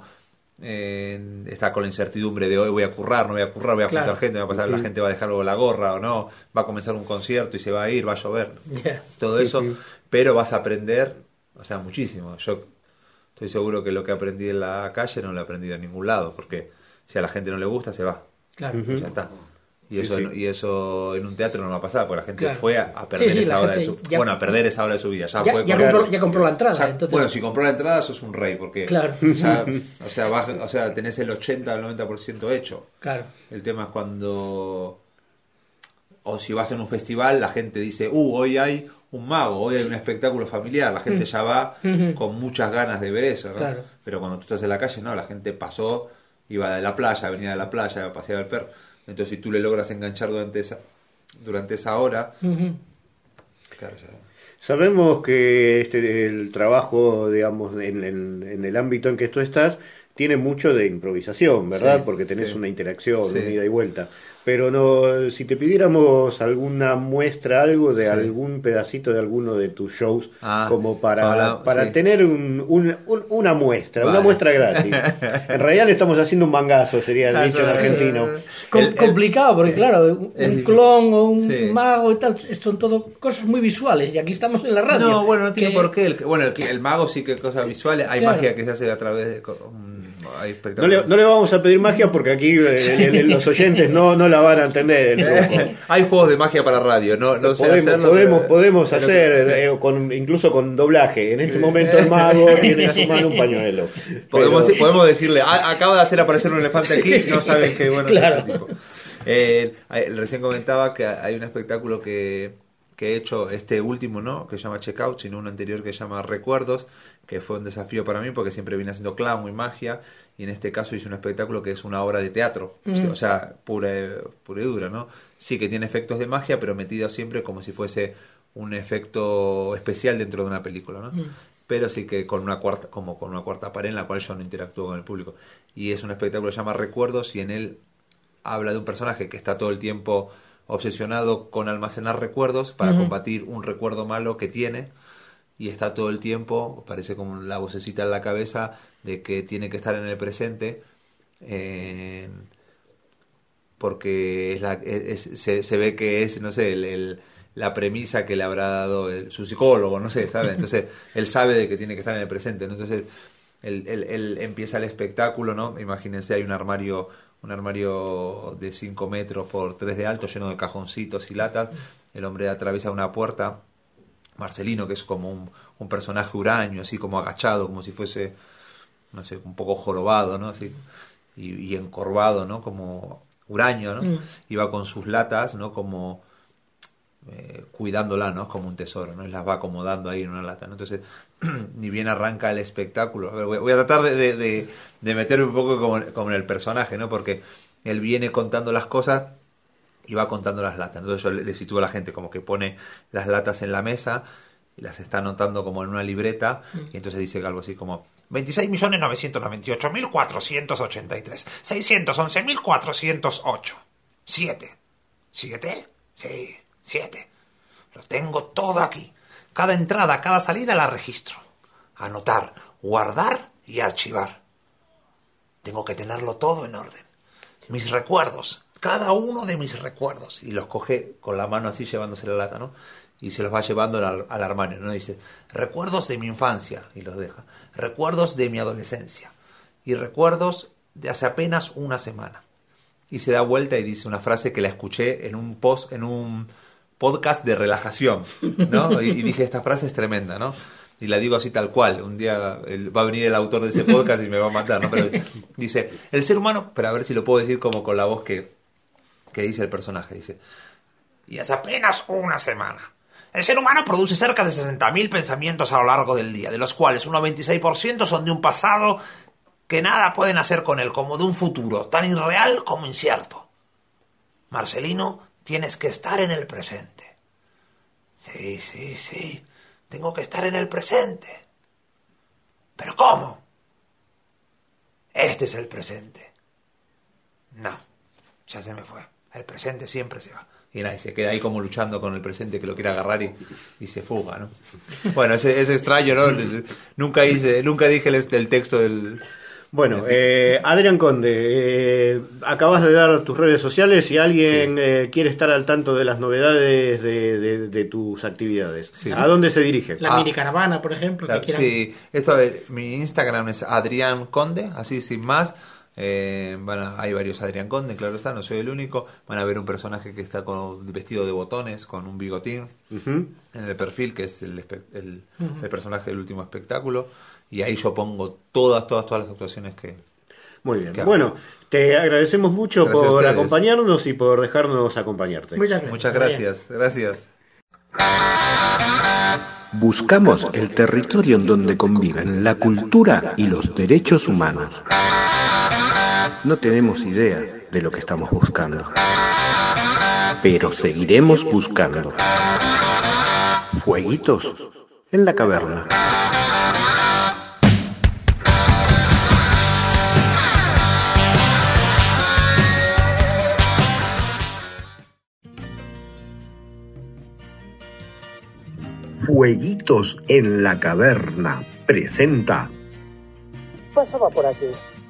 está con la incertidumbre de hoy voy a currar, no voy a currar, voy a juntar gente, va a pasar, la gente va a dejar luego la gorra o no, va a comenzar un concierto y se va a ir, va a llover, todo eso, pero vas a aprender, o sea, muchísimo. Yo estoy seguro que lo que aprendí en la calle no lo he aprendido en ningún lado, porque si a la gente no le gusta, se va. Claro. Ya está. Y eso en un teatro no va a pasar, porque la gente Claro. fue a perder esa hora de su vida. Bueno, a perder esa hora de su vida. Ya compró la entrada. Entonces... Bueno, si compró la entrada, sos un rey, porque claro. ya, tenés el 80 al 90% hecho. Claro. El tema es cuando... O si vas en un festival, la gente dice, hoy hay un mago, hoy hay un espectáculo familiar, la gente ya va con muchas ganas de ver eso, ¿no? Claro. Pero cuando tú estás en la calle, no, la gente pasó, iba de la playa, venía de la playa, paseaba el perro. Entonces, si tú le logras enganchar durante esa hora, claro, ya... Sabemos que el trabajo, digamos, en el ámbito en que tú estás, tiene mucho de improvisación, ¿verdad? Sí, porque tenés sí. una interacción, Sí. una ida y vuelta. Pero no, si te pidiéramos alguna muestra, algo de Sí. algún pedacito de alguno de tus shows, Ah, como para sí. tener una muestra, Vale. una muestra gratis. En realidad le estamos haciendo un mangazo, sería el dicho en argentino. Complicado, porque claro, un clon o un Sí. mago y tal, son todo cosas muy visuales y aquí estamos en la radio. No, bueno, no tiene que- por qué. El mago sí que cosas visuales. Hay Claro. magia que se hace a través de... hay espectáculos. No le vamos a pedir magia porque aquí los oyentes no la van a entender. el truco. Hay juegos de magia para radio, no sé hacerlo, podemos pero- hacer, sí. incluso con doblaje. En este momento el mago tiene en su mano un pañuelo. Podemos decirle, acaba de hacer aparecer un elefante aquí, no sabes qué bueno. Claro. Este tipo. Recién comentaba que hay un espectáculo que he hecho, este último, ¿no? Que se llama Checkout, sino uno anterior que se llama Recuerdos, que fue un desafío para mí porque siempre vine haciendo clown y magia, y en este caso hice un espectáculo que es una obra de teatro, o sea, pura y dura, ¿no? Sí que tiene efectos de magia, pero metido siempre como si fuese un efecto especial dentro de una película, ¿no? Pero sí que con una cuarta pared en la cual yo no interactúo con el público. Y es un espectáculo que se llama Recuerdos, y en él habla de un personaje que está todo el tiempo obsesionado con almacenar recuerdos para combatir un recuerdo malo que tiene, y está todo el tiempo, parece como la vocecita en la cabeza de que tiene que estar en el presente, porque se ve que es, no sé, la premisa que le habrá dado su psicólogo, no sé, ¿sabe? Entonces él sabe de que tiene que estar en el presente, ¿no? Entonces él empieza el espectáculo, ¿no? Imagínense, hay un armario de 5 metros por 3 de alto, lleno de cajoncitos y latas. El hombre atraviesa una puerta, Marcelino, que es como un personaje huraño, así como agachado, como si fuese, no sé, un poco jorobado, ¿no? Así, y encorvado, ¿no? Como huraño, ¿no? Y va con sus latas, ¿no? Como cuidándola, ¿no? Como un tesoro, ¿no? Y las va acomodando ahí en una lata, ¿no? Entonces, ni bien arranca el espectáculo. A ver, voy a tratar de meterme un poco como en el personaje, ¿no? Porque él viene contando las cosas y va contando las latas. Entonces yo le sitúo a la gente como que pone las latas en la mesa y las está anotando como en una libreta, y entonces dice algo así como 26.998.483, 611.408, 7. ¿7? Sí, 7. Lo tengo todo aquí. Cada entrada, cada salida la registro. Anotar, guardar y archivar. Tengo que tenerlo todo en orden. Mis recuerdos, cada uno de mis recuerdos. y los coge con la mano así llevándose la lata, ¿no? Y se los va llevando al armario, ¿no? Dice, recuerdos de mi infancia, y los deja. Recuerdos de mi adolescencia. Y recuerdos de hace apenas una semana. Y se da vuelta y dice una frase que la escuché en un podcast de relajación, ¿no? Y dije, esta frase es tremenda, ¿no? y la digo así tal cual. Un día va a venir el autor de ese podcast y me va a matar, ¿no? Pero dice, el ser humano, pero a ver si lo puedo decir como con la voz que dice el personaje, dice, y hace apenas una semana, el ser humano produce cerca de 60.000 pensamientos a lo largo del día, de los cuales un 96% son de un pasado que nada pueden hacer con él, como de un futuro tan irreal como incierto. Marcelino, tienes que estar en el presente. Sí, tengo que estar en el presente. ¿Pero cómo? Este es el presente. No, ya se me fue. El presente siempre se va. Y nada, y se queda ahí como luchando con el presente que lo quiere agarrar y se fuga, ¿no? Bueno, es extraño, ¿no? Nunca dije el texto del... Bueno, Adrián Conde, acabas de dar tus redes sociales. Si alguien quiere estar al tanto de las novedades de tus actividades, sí. ¿A dónde se dirige? La mini caravana, por ejemplo. Claro, que sí, mi Instagram es Adrián Conde, así sin más. Hay varios Adrián Conde, claro está, no soy el único. Van a ver un personaje que está vestido de botones, con un bigotín en el perfil, que es el personaje del último espectáculo. Y ahí yo pongo todas las actuaciones que... Muy bien. Bueno, te agradecemos mucho por acompañarnos y por dejarnos acompañarte. Muchas gracias. Buscamos el territorio en donde conviven la cultura y los derechos humanos. No tenemos idea de lo que estamos buscando, pero seguiremos buscando. Fueguitos en la caverna. Fueguitos en la caverna presenta. Pasaba por aquí.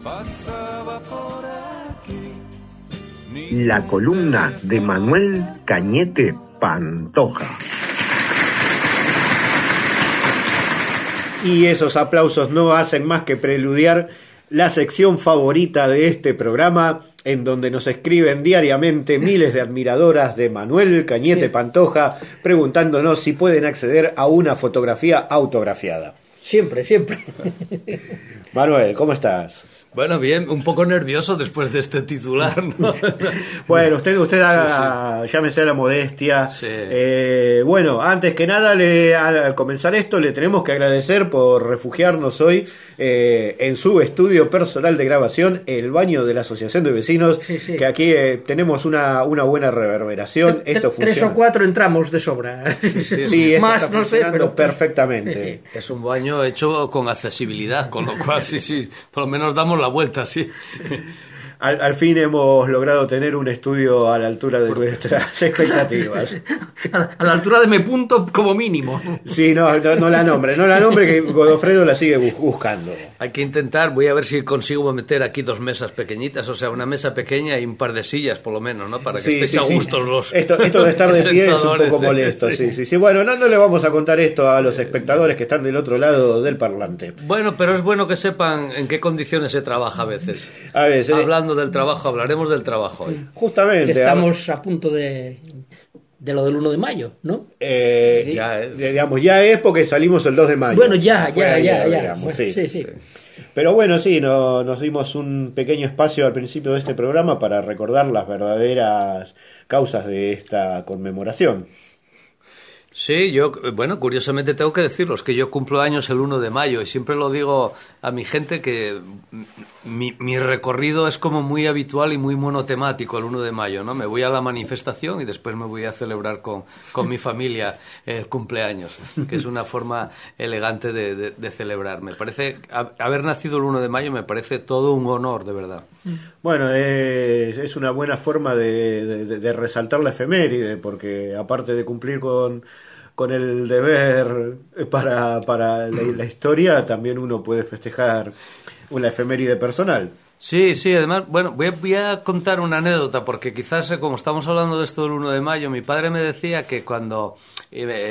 La columna de Manuel Cañete Pantoja. Y esos aplausos no hacen más que preludiar la sección favorita de este programa, en donde nos escriben diariamente miles de admiradoras de Manuel Cañete Pantoja, preguntándonos si pueden acceder a una fotografía autografiada. Siempre. Manuel, ¿cómo estás? Bueno, bien, un poco nervioso después de este titular, ¿no? Bueno, usted haga, llámese a la modestia. Sí. Bueno, antes que nada, al comenzar esto, le tenemos que agradecer por refugiarnos hoy en su estudio personal de grabación, el baño de la Asociación de Vecinos, que aquí tenemos una buena reverberación. Esto funciona. 3 o 4 entramos de sobra. Sí, más no sé, pero perfectamente. Es un baño hecho con accesibilidad, con lo cual sí, por lo menos damos la vuelta, sí. Al fin hemos logrado tener un estudio a la altura de nuestras expectativas. A la altura de mi punto como mínimo. Sí, no la nombre, que Godofredo la sigue buscando. Hay que intentar, voy a ver si consigo meter aquí 2 mesas pequeñitas, o sea, una mesa pequeña y un par de sillas por lo menos, ¿no? Para que estéis a gustos los... Esto de estar de pie es un poco molesto, sí. Bueno, no le vamos a contar esto a los espectadores que están del otro lado del parlante. Bueno, pero es bueno que sepan en qué condiciones se trabaja a veces. A veces. Hablando del trabajo, hablaremos del trabajo hoy. Justamente. Que estamos a punto de lo del 1 de mayo, ¿no? Ya es porque salimos el 2 de mayo. Bueno, ya. Digamos, sí. Pero bueno, sí, nos dimos un pequeño espacio al principio de este programa para recordar las verdaderas causas de esta conmemoración. Sí, curiosamente tengo que decirlo, es que yo cumplo años el 1 de mayo y siempre lo digo a mi gente que mi recorrido es como muy habitual y muy monotemático el 1 de mayo, ¿no? Me voy a la manifestación y después me voy a celebrar con mi familia el cumpleaños, que es una forma elegante de celebrar. Me parece, haber nacido el 1 de mayo me parece todo un honor, de verdad. Bueno, es una buena forma de resaltar la efeméride, porque aparte de cumplir con el deber para la historia, también uno puede festejar una efeméride personal. Sí, además, bueno, voy a contar una anécdota, porque quizás, como estamos hablando de esto del 1 de mayo, mi padre me decía que cuando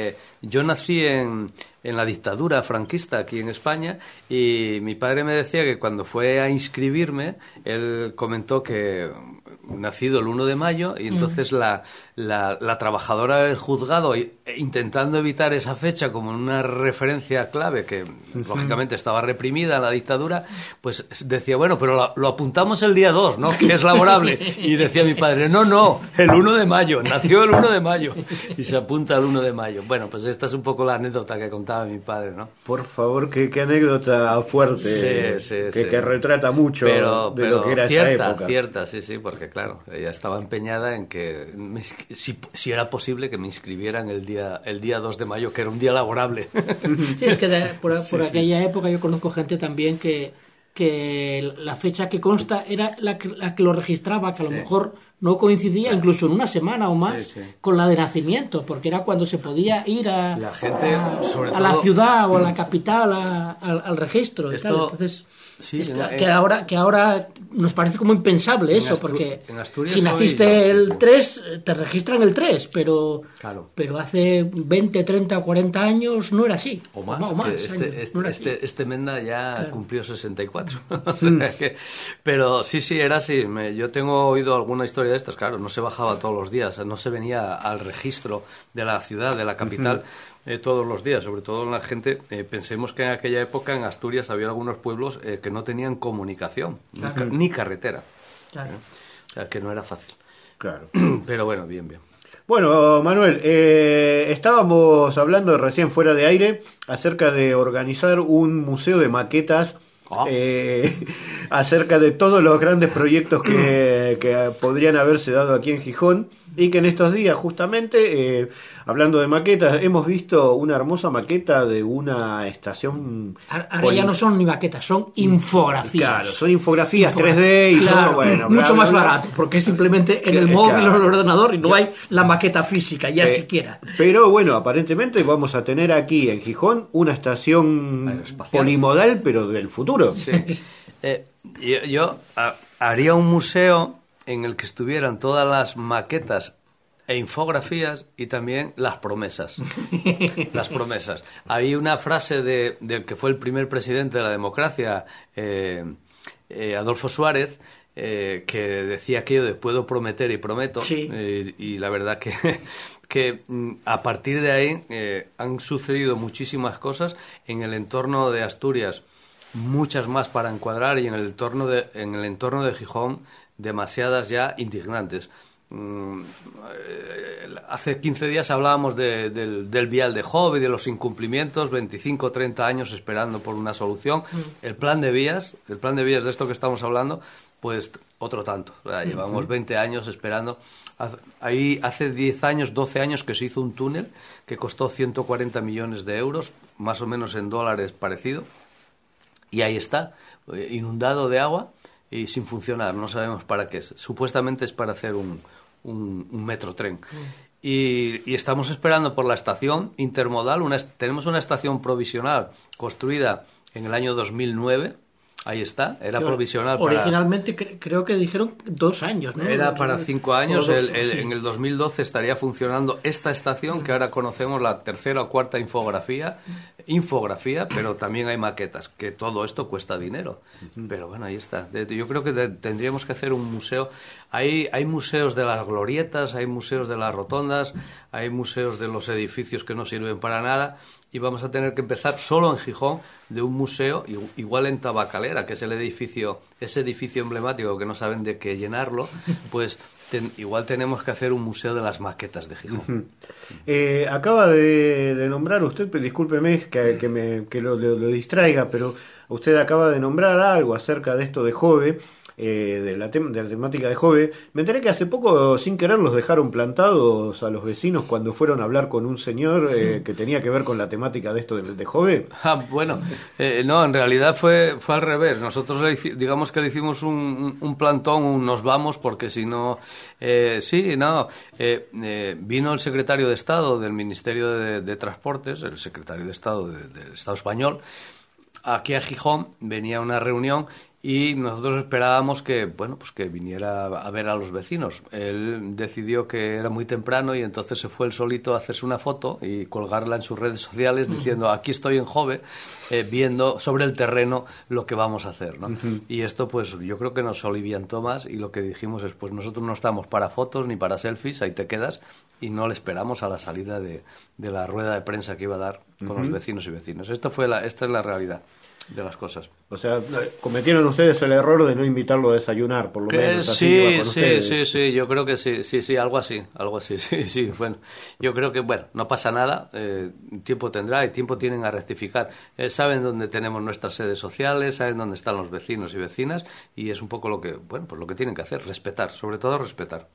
yo nací en la dictadura franquista aquí en España, y mi padre me decía que cuando fue a inscribirme, él comentó que nacido el 1 de mayo, y entonces la trabajadora del juzgado, intentando evitar esa fecha como una referencia clave que lógicamente estaba reprimida en la dictadura, pues decía, bueno, pero lo apuntamos el día 2, ¿no?, que es laborable. Y decía mi padre, no, el 1 de mayo, nació el 1 de mayo y se apunta el 1 de mayo. Bueno, pues esta es un poco la anécdota que contaba mi padre, ¿no? Por favor, qué anécdota fuerte, que retrata mucho de lo que era esa época. Cierta, sí, porque claro, ella estaba empeñada en que si era posible que me inscribieran el día 2 de mayo, que era un día laborable. Sí, es que por aquella época yo conozco gente también que la fecha que consta era la que lo registraba, que a lo mejor no coincidía incluso en una semana o más con la de nacimiento, porque era cuando se podía ir a la ciudad o a la capital al registro. Entonces, que ahora nos parece como impensable eso, porque si naciste el 3, te registran el 3, pero hace 20, 30 o 40 años no era así. O más. Este Menda ya cumplió 64. Pero sí, era así. Yo tengo oído alguna historia de estas, claro, no se bajaba todos los días, no se venía al registro de la ciudad, de la capital, todos los días, sobre todo la gente. Pensemos que en aquella época en Asturias había algunos pueblos que no tenían comunicación, ni carretera. O sea, que no era fácil. Claro. Pero bueno, bien. Bueno, Manuel, estábamos hablando recién fuera de aire acerca de organizar un museo de maquetas, acerca de todos los grandes proyectos que podrían haberse dado aquí en Gijón, y que en estos días justamente, hablando de maquetas, hemos visto una hermosa maqueta de una estación. Ahora ya no son ni maquetas, son infografías. Claro, son infografías 3D y todo, bueno, mucho más barato, porque es simplemente en el móvil o en el ordenador y no hay la maqueta física ya siquiera. Pero bueno, aparentemente vamos a tener aquí en Gijón una estación polimodal, pero del futuro. Sí. Yo haría un museo en el que estuvieran todas las maquetas e infografías y también las promesas. Las promesas. Hay una frase del que fue el primer presidente de la democracia, Adolfo Suárez, que decía aquello de puedo prometer y prometo. Y la verdad que a partir de ahí han sucedido muchísimas cosas en el entorno de Asturias, muchas más para encuadrar, y en el entorno de Gijón demasiadas ya indignantes. Hace 15 días hablábamos del vial de Jove y de los incumplimientos, 25 o 30 años esperando por una solución. El plan de vías de esto que estamos hablando, pues otro tanto. O sea, llevamos 20 años esperando. Ahí hace 10 años, 12 años que se hizo un túnel que costó 140 millones de euros, más o menos en dólares parecido, y ahí está, inundado de agua y sin funcionar, no sabemos para qué es. Supuestamente es para hacer un metrotren. Y estamos esperando por la estación intermodal. Tenemos una estación provisional construida en el año 2009. Ahí está, era provisional. Originalmente creo que dijeron 2 años, ¿no? Era para 5 años. En el 2012 estaría funcionando esta estación, que ahora conocemos la tercera o cuarta infografía, pero también hay maquetas, que todo esto cuesta dinero. Pero bueno, ahí está. Yo creo que tendríamos que hacer un museo. Hay museos de las glorietas, hay museos de las rotondas, hay museos de los edificios que no sirven para nada, y vamos a tener que empezar solo en Gijón de un museo, igual en Tabacalera, que es ese edificio emblemático que no saben de qué llenarlo, pues igual tenemos que hacer un museo de las maquetas de Gijón. Acaba de nombrar usted, pero discúlpeme que lo distraiga, pero usted acaba de nombrar algo acerca de esto de Jove, de la temática de Jove. Me enteré que hace poco, sin querer, los dejaron plantados a los vecinos cuando fueron a hablar con un señor que tenía que ver con la temática de esto de Jove. Bueno, no, en realidad fue al revés. Nosotros digamos que le hicimos un plantón, nos vamos, porque si no... vino el secretario de Estado del Ministerio de Transportes, el secretario de Estado del Estado español, aquí a Gijón, venía a una reunión, y nosotros esperábamos que, bueno, pues que viniera a ver a los vecinos. Él decidió que era muy temprano y entonces se fue él solito a hacerse una foto y colgarla en sus redes sociales diciendo: aquí estoy en Jove, viendo sobre el terreno lo que vamos a hacer, ¿no? Y esto pues yo creo que nos aliviantó más, y lo que dijimos es: pues nosotros no estamos para fotos ni para selfies, ahí te quedas, y no le esperamos a la salida de la rueda de prensa que iba a dar con los vecinos y vecinas. Esta es la realidad de las cosas. O sea, cometieron ustedes el error de no invitarlo a desayunar, por lo menos. Sí, yo creo que sí, algo así, sí. Bueno, yo creo que, bueno, no pasa nada, tiempo tendrá y tiempo tienen a rectificar. Saben dónde tenemos nuestras sedes sociales, saben dónde están los vecinos y vecinas, y es un poco lo que, bueno, pues lo que tienen que hacer, respetar, sobre todo respetar.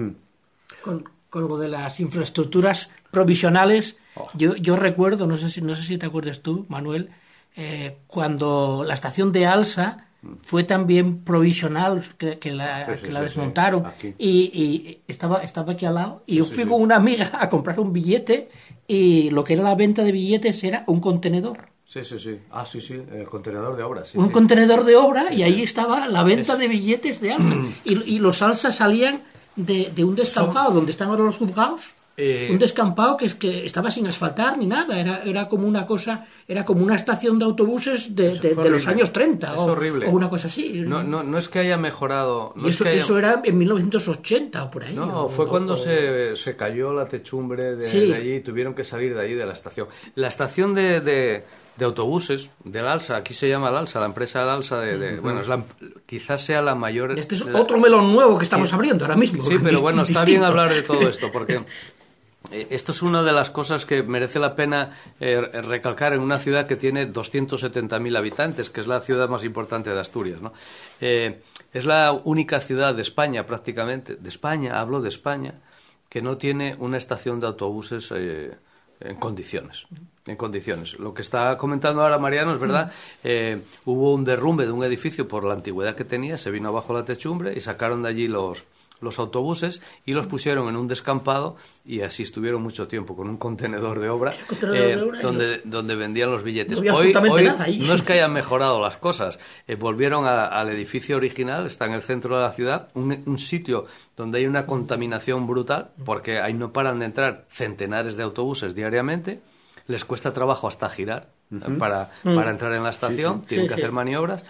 Con lo de las infraestructuras provisionales, yo recuerdo, no sé si te acuerdas tú, Manuel, cuando la estación de Alsa fue también provisional, que la desmontaron, y estaba aquí al lado, y yo fui con una amiga a comprar un billete, y lo que era la venta de billetes era un contenedor. Sí. El contenedor de obra. Un contenedor de obra, y ahí estaba la venta de billetes de Alsa. Y los Alsa salían de un descampado donde están ahora los juzgados. Un descampado que estaba sin asfaltar ni nada, era como una cosa, era como una estación de autobuses de los años 30 o una cosa así. No es que haya mejorado. Eso era en 1980 o por ahí. No, fue cuando se cayó la techumbre de allí y tuvieron que salir de allí de la estación. La estación de autobuses del Alsa, aquí se llama el Alsa, la empresa del Alsa bueno, quizás sea la mayor. Este es otro melón nuevo que estamos abriendo ahora mismo. Sí, pero bueno, está bien hablar de todo esto, porque esto es una de las cosas que merece la pena recalcar en una ciudad que tiene 270.000 habitantes, que es la ciudad más importante de Asturias, ¿no? Es la única ciudad de España, prácticamente, hablo de España, que no tiene una estación de autobuses en condiciones. Lo que está comentando ahora Mariano es verdad. Hubo un derrumbe de un edificio por la antigüedad que tenía, se vino abajo la techumbre y sacaron de allí los autobuses y los pusieron en un descampado, y así estuvieron mucho tiempo con un contenedor de obra, donde vendían los billetes. Hoy no es que hayan mejorado las cosas, volvieron al edificio original, está en el centro de la ciudad, un sitio donde hay una contaminación brutal, porque ahí no paran de entrar centenares de autobuses diariamente, les cuesta trabajo hasta girar para entrar en la estación, tienen que hacer maniobras,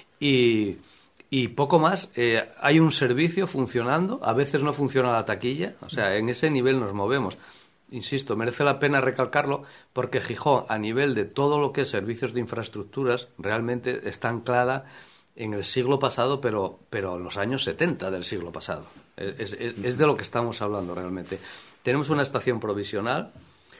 y poco más. Hay un servicio funcionando, a veces no funciona la taquilla, o sea, en ese nivel nos movemos. Insisto, merece la pena recalcarlo, porque Gijón, a nivel de todo lo que es servicios de infraestructuras, realmente está anclada en el siglo pasado, pero en los años 70 del siglo pasado. Es de lo que estamos hablando realmente. Tenemos una estación provisional,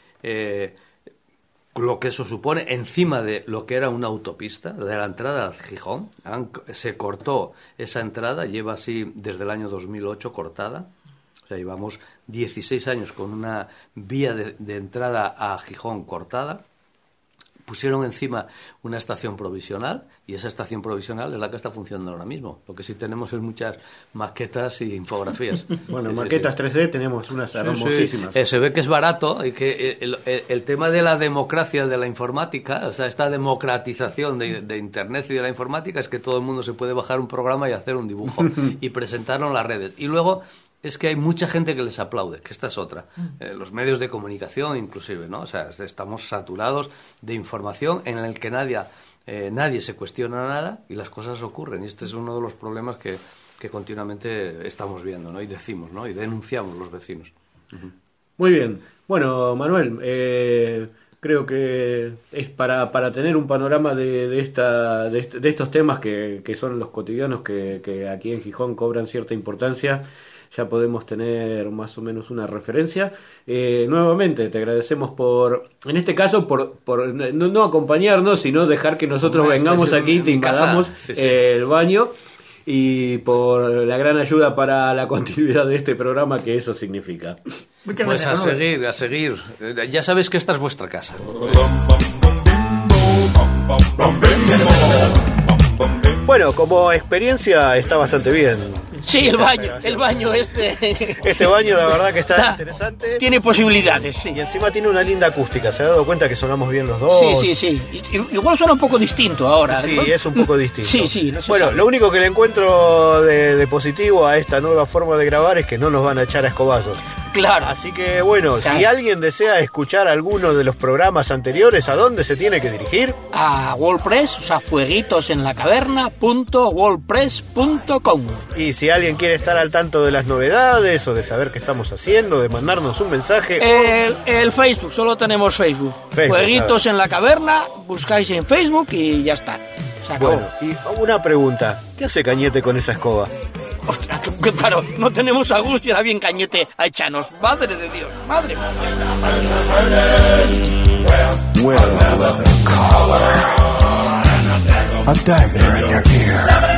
lo que eso supone, encima de lo que era una autopista, de la entrada al Gijón. Se cortó esa entrada, lleva así desde el año 2008 cortada. O sea, llevamos 16 años con una vía de entrada a Gijón cortada. Pusieron encima una estación provisional, y esa estación provisional es la que está funcionando ahora mismo. Lo que sí tenemos es muchas maquetas y infografías. Bueno, maquetas 3D tenemos unas hermosísimas. Se ve que es barato, y que el tema de la democracia de la informática, o sea, esta democratización de Internet y de la informática, es que todo el mundo se puede bajar un programa y hacer un dibujo y presentarlo en las redes. Y luego es que hay mucha gente que les aplaude, que esta es otra. Los medios de comunicación, inclusive, ¿no? O sea, estamos saturados de información en el que nadie se cuestiona nada y las cosas ocurren. Y este es uno de los problemas que continuamente estamos viendo, ¿no? Y decimos, ¿no? Y denunciamos los vecinos. Muy bien. Bueno, Manuel, creo que es para tener un panorama de estos temas que son los cotidianos que aquí en Gijón cobran cierta importancia. Ya podemos tener más o menos una referencia. Nuevamente te agradecemos en este caso por no acompañarnos, sino dejar que nosotros vengamos aquí y te invadamos el baño, y por la gran ayuda para la continuidad de este programa que eso significa. Muchas gracias. A seguir. Ya sabéis que esta es vuestra casa. Bueno, como experiencia está bastante bien. Sí, el baño este. Este baño, la verdad que está interesante. Tiene posibilidades, sí. Y encima tiene una linda acústica. ¿Se ha dado cuenta que sonamos bien los dos? Sí. Igual suena un poco distinto ahora. Sí, ¿no? es un poco distinto. Sí. No sé. Bueno, lo único que le encuentro de positivo a esta nueva forma de grabar es que no nos van a echar a escobazos. Claro. Así que bueno, si alguien desea escuchar alguno de los programas anteriores, ¿a dónde se tiene que dirigir? A WordPress, o sea, fueguitosenlacaverna.wordpress.com. Y si alguien quiere estar al tanto de las novedades o de saber qué estamos haciendo, de mandarnos un mensaje. El Facebook, solo tenemos Facebook. Fueguitos en la Caverna, buscáis en Facebook y ya está. Bueno, y una pregunta, ¿qué hace Cañete con esa escoba? Ostras, que claro, no tenemos a gusto y ahora bien Cañete a echanos. Madre de Dios, madre mía. A dagger in your ear.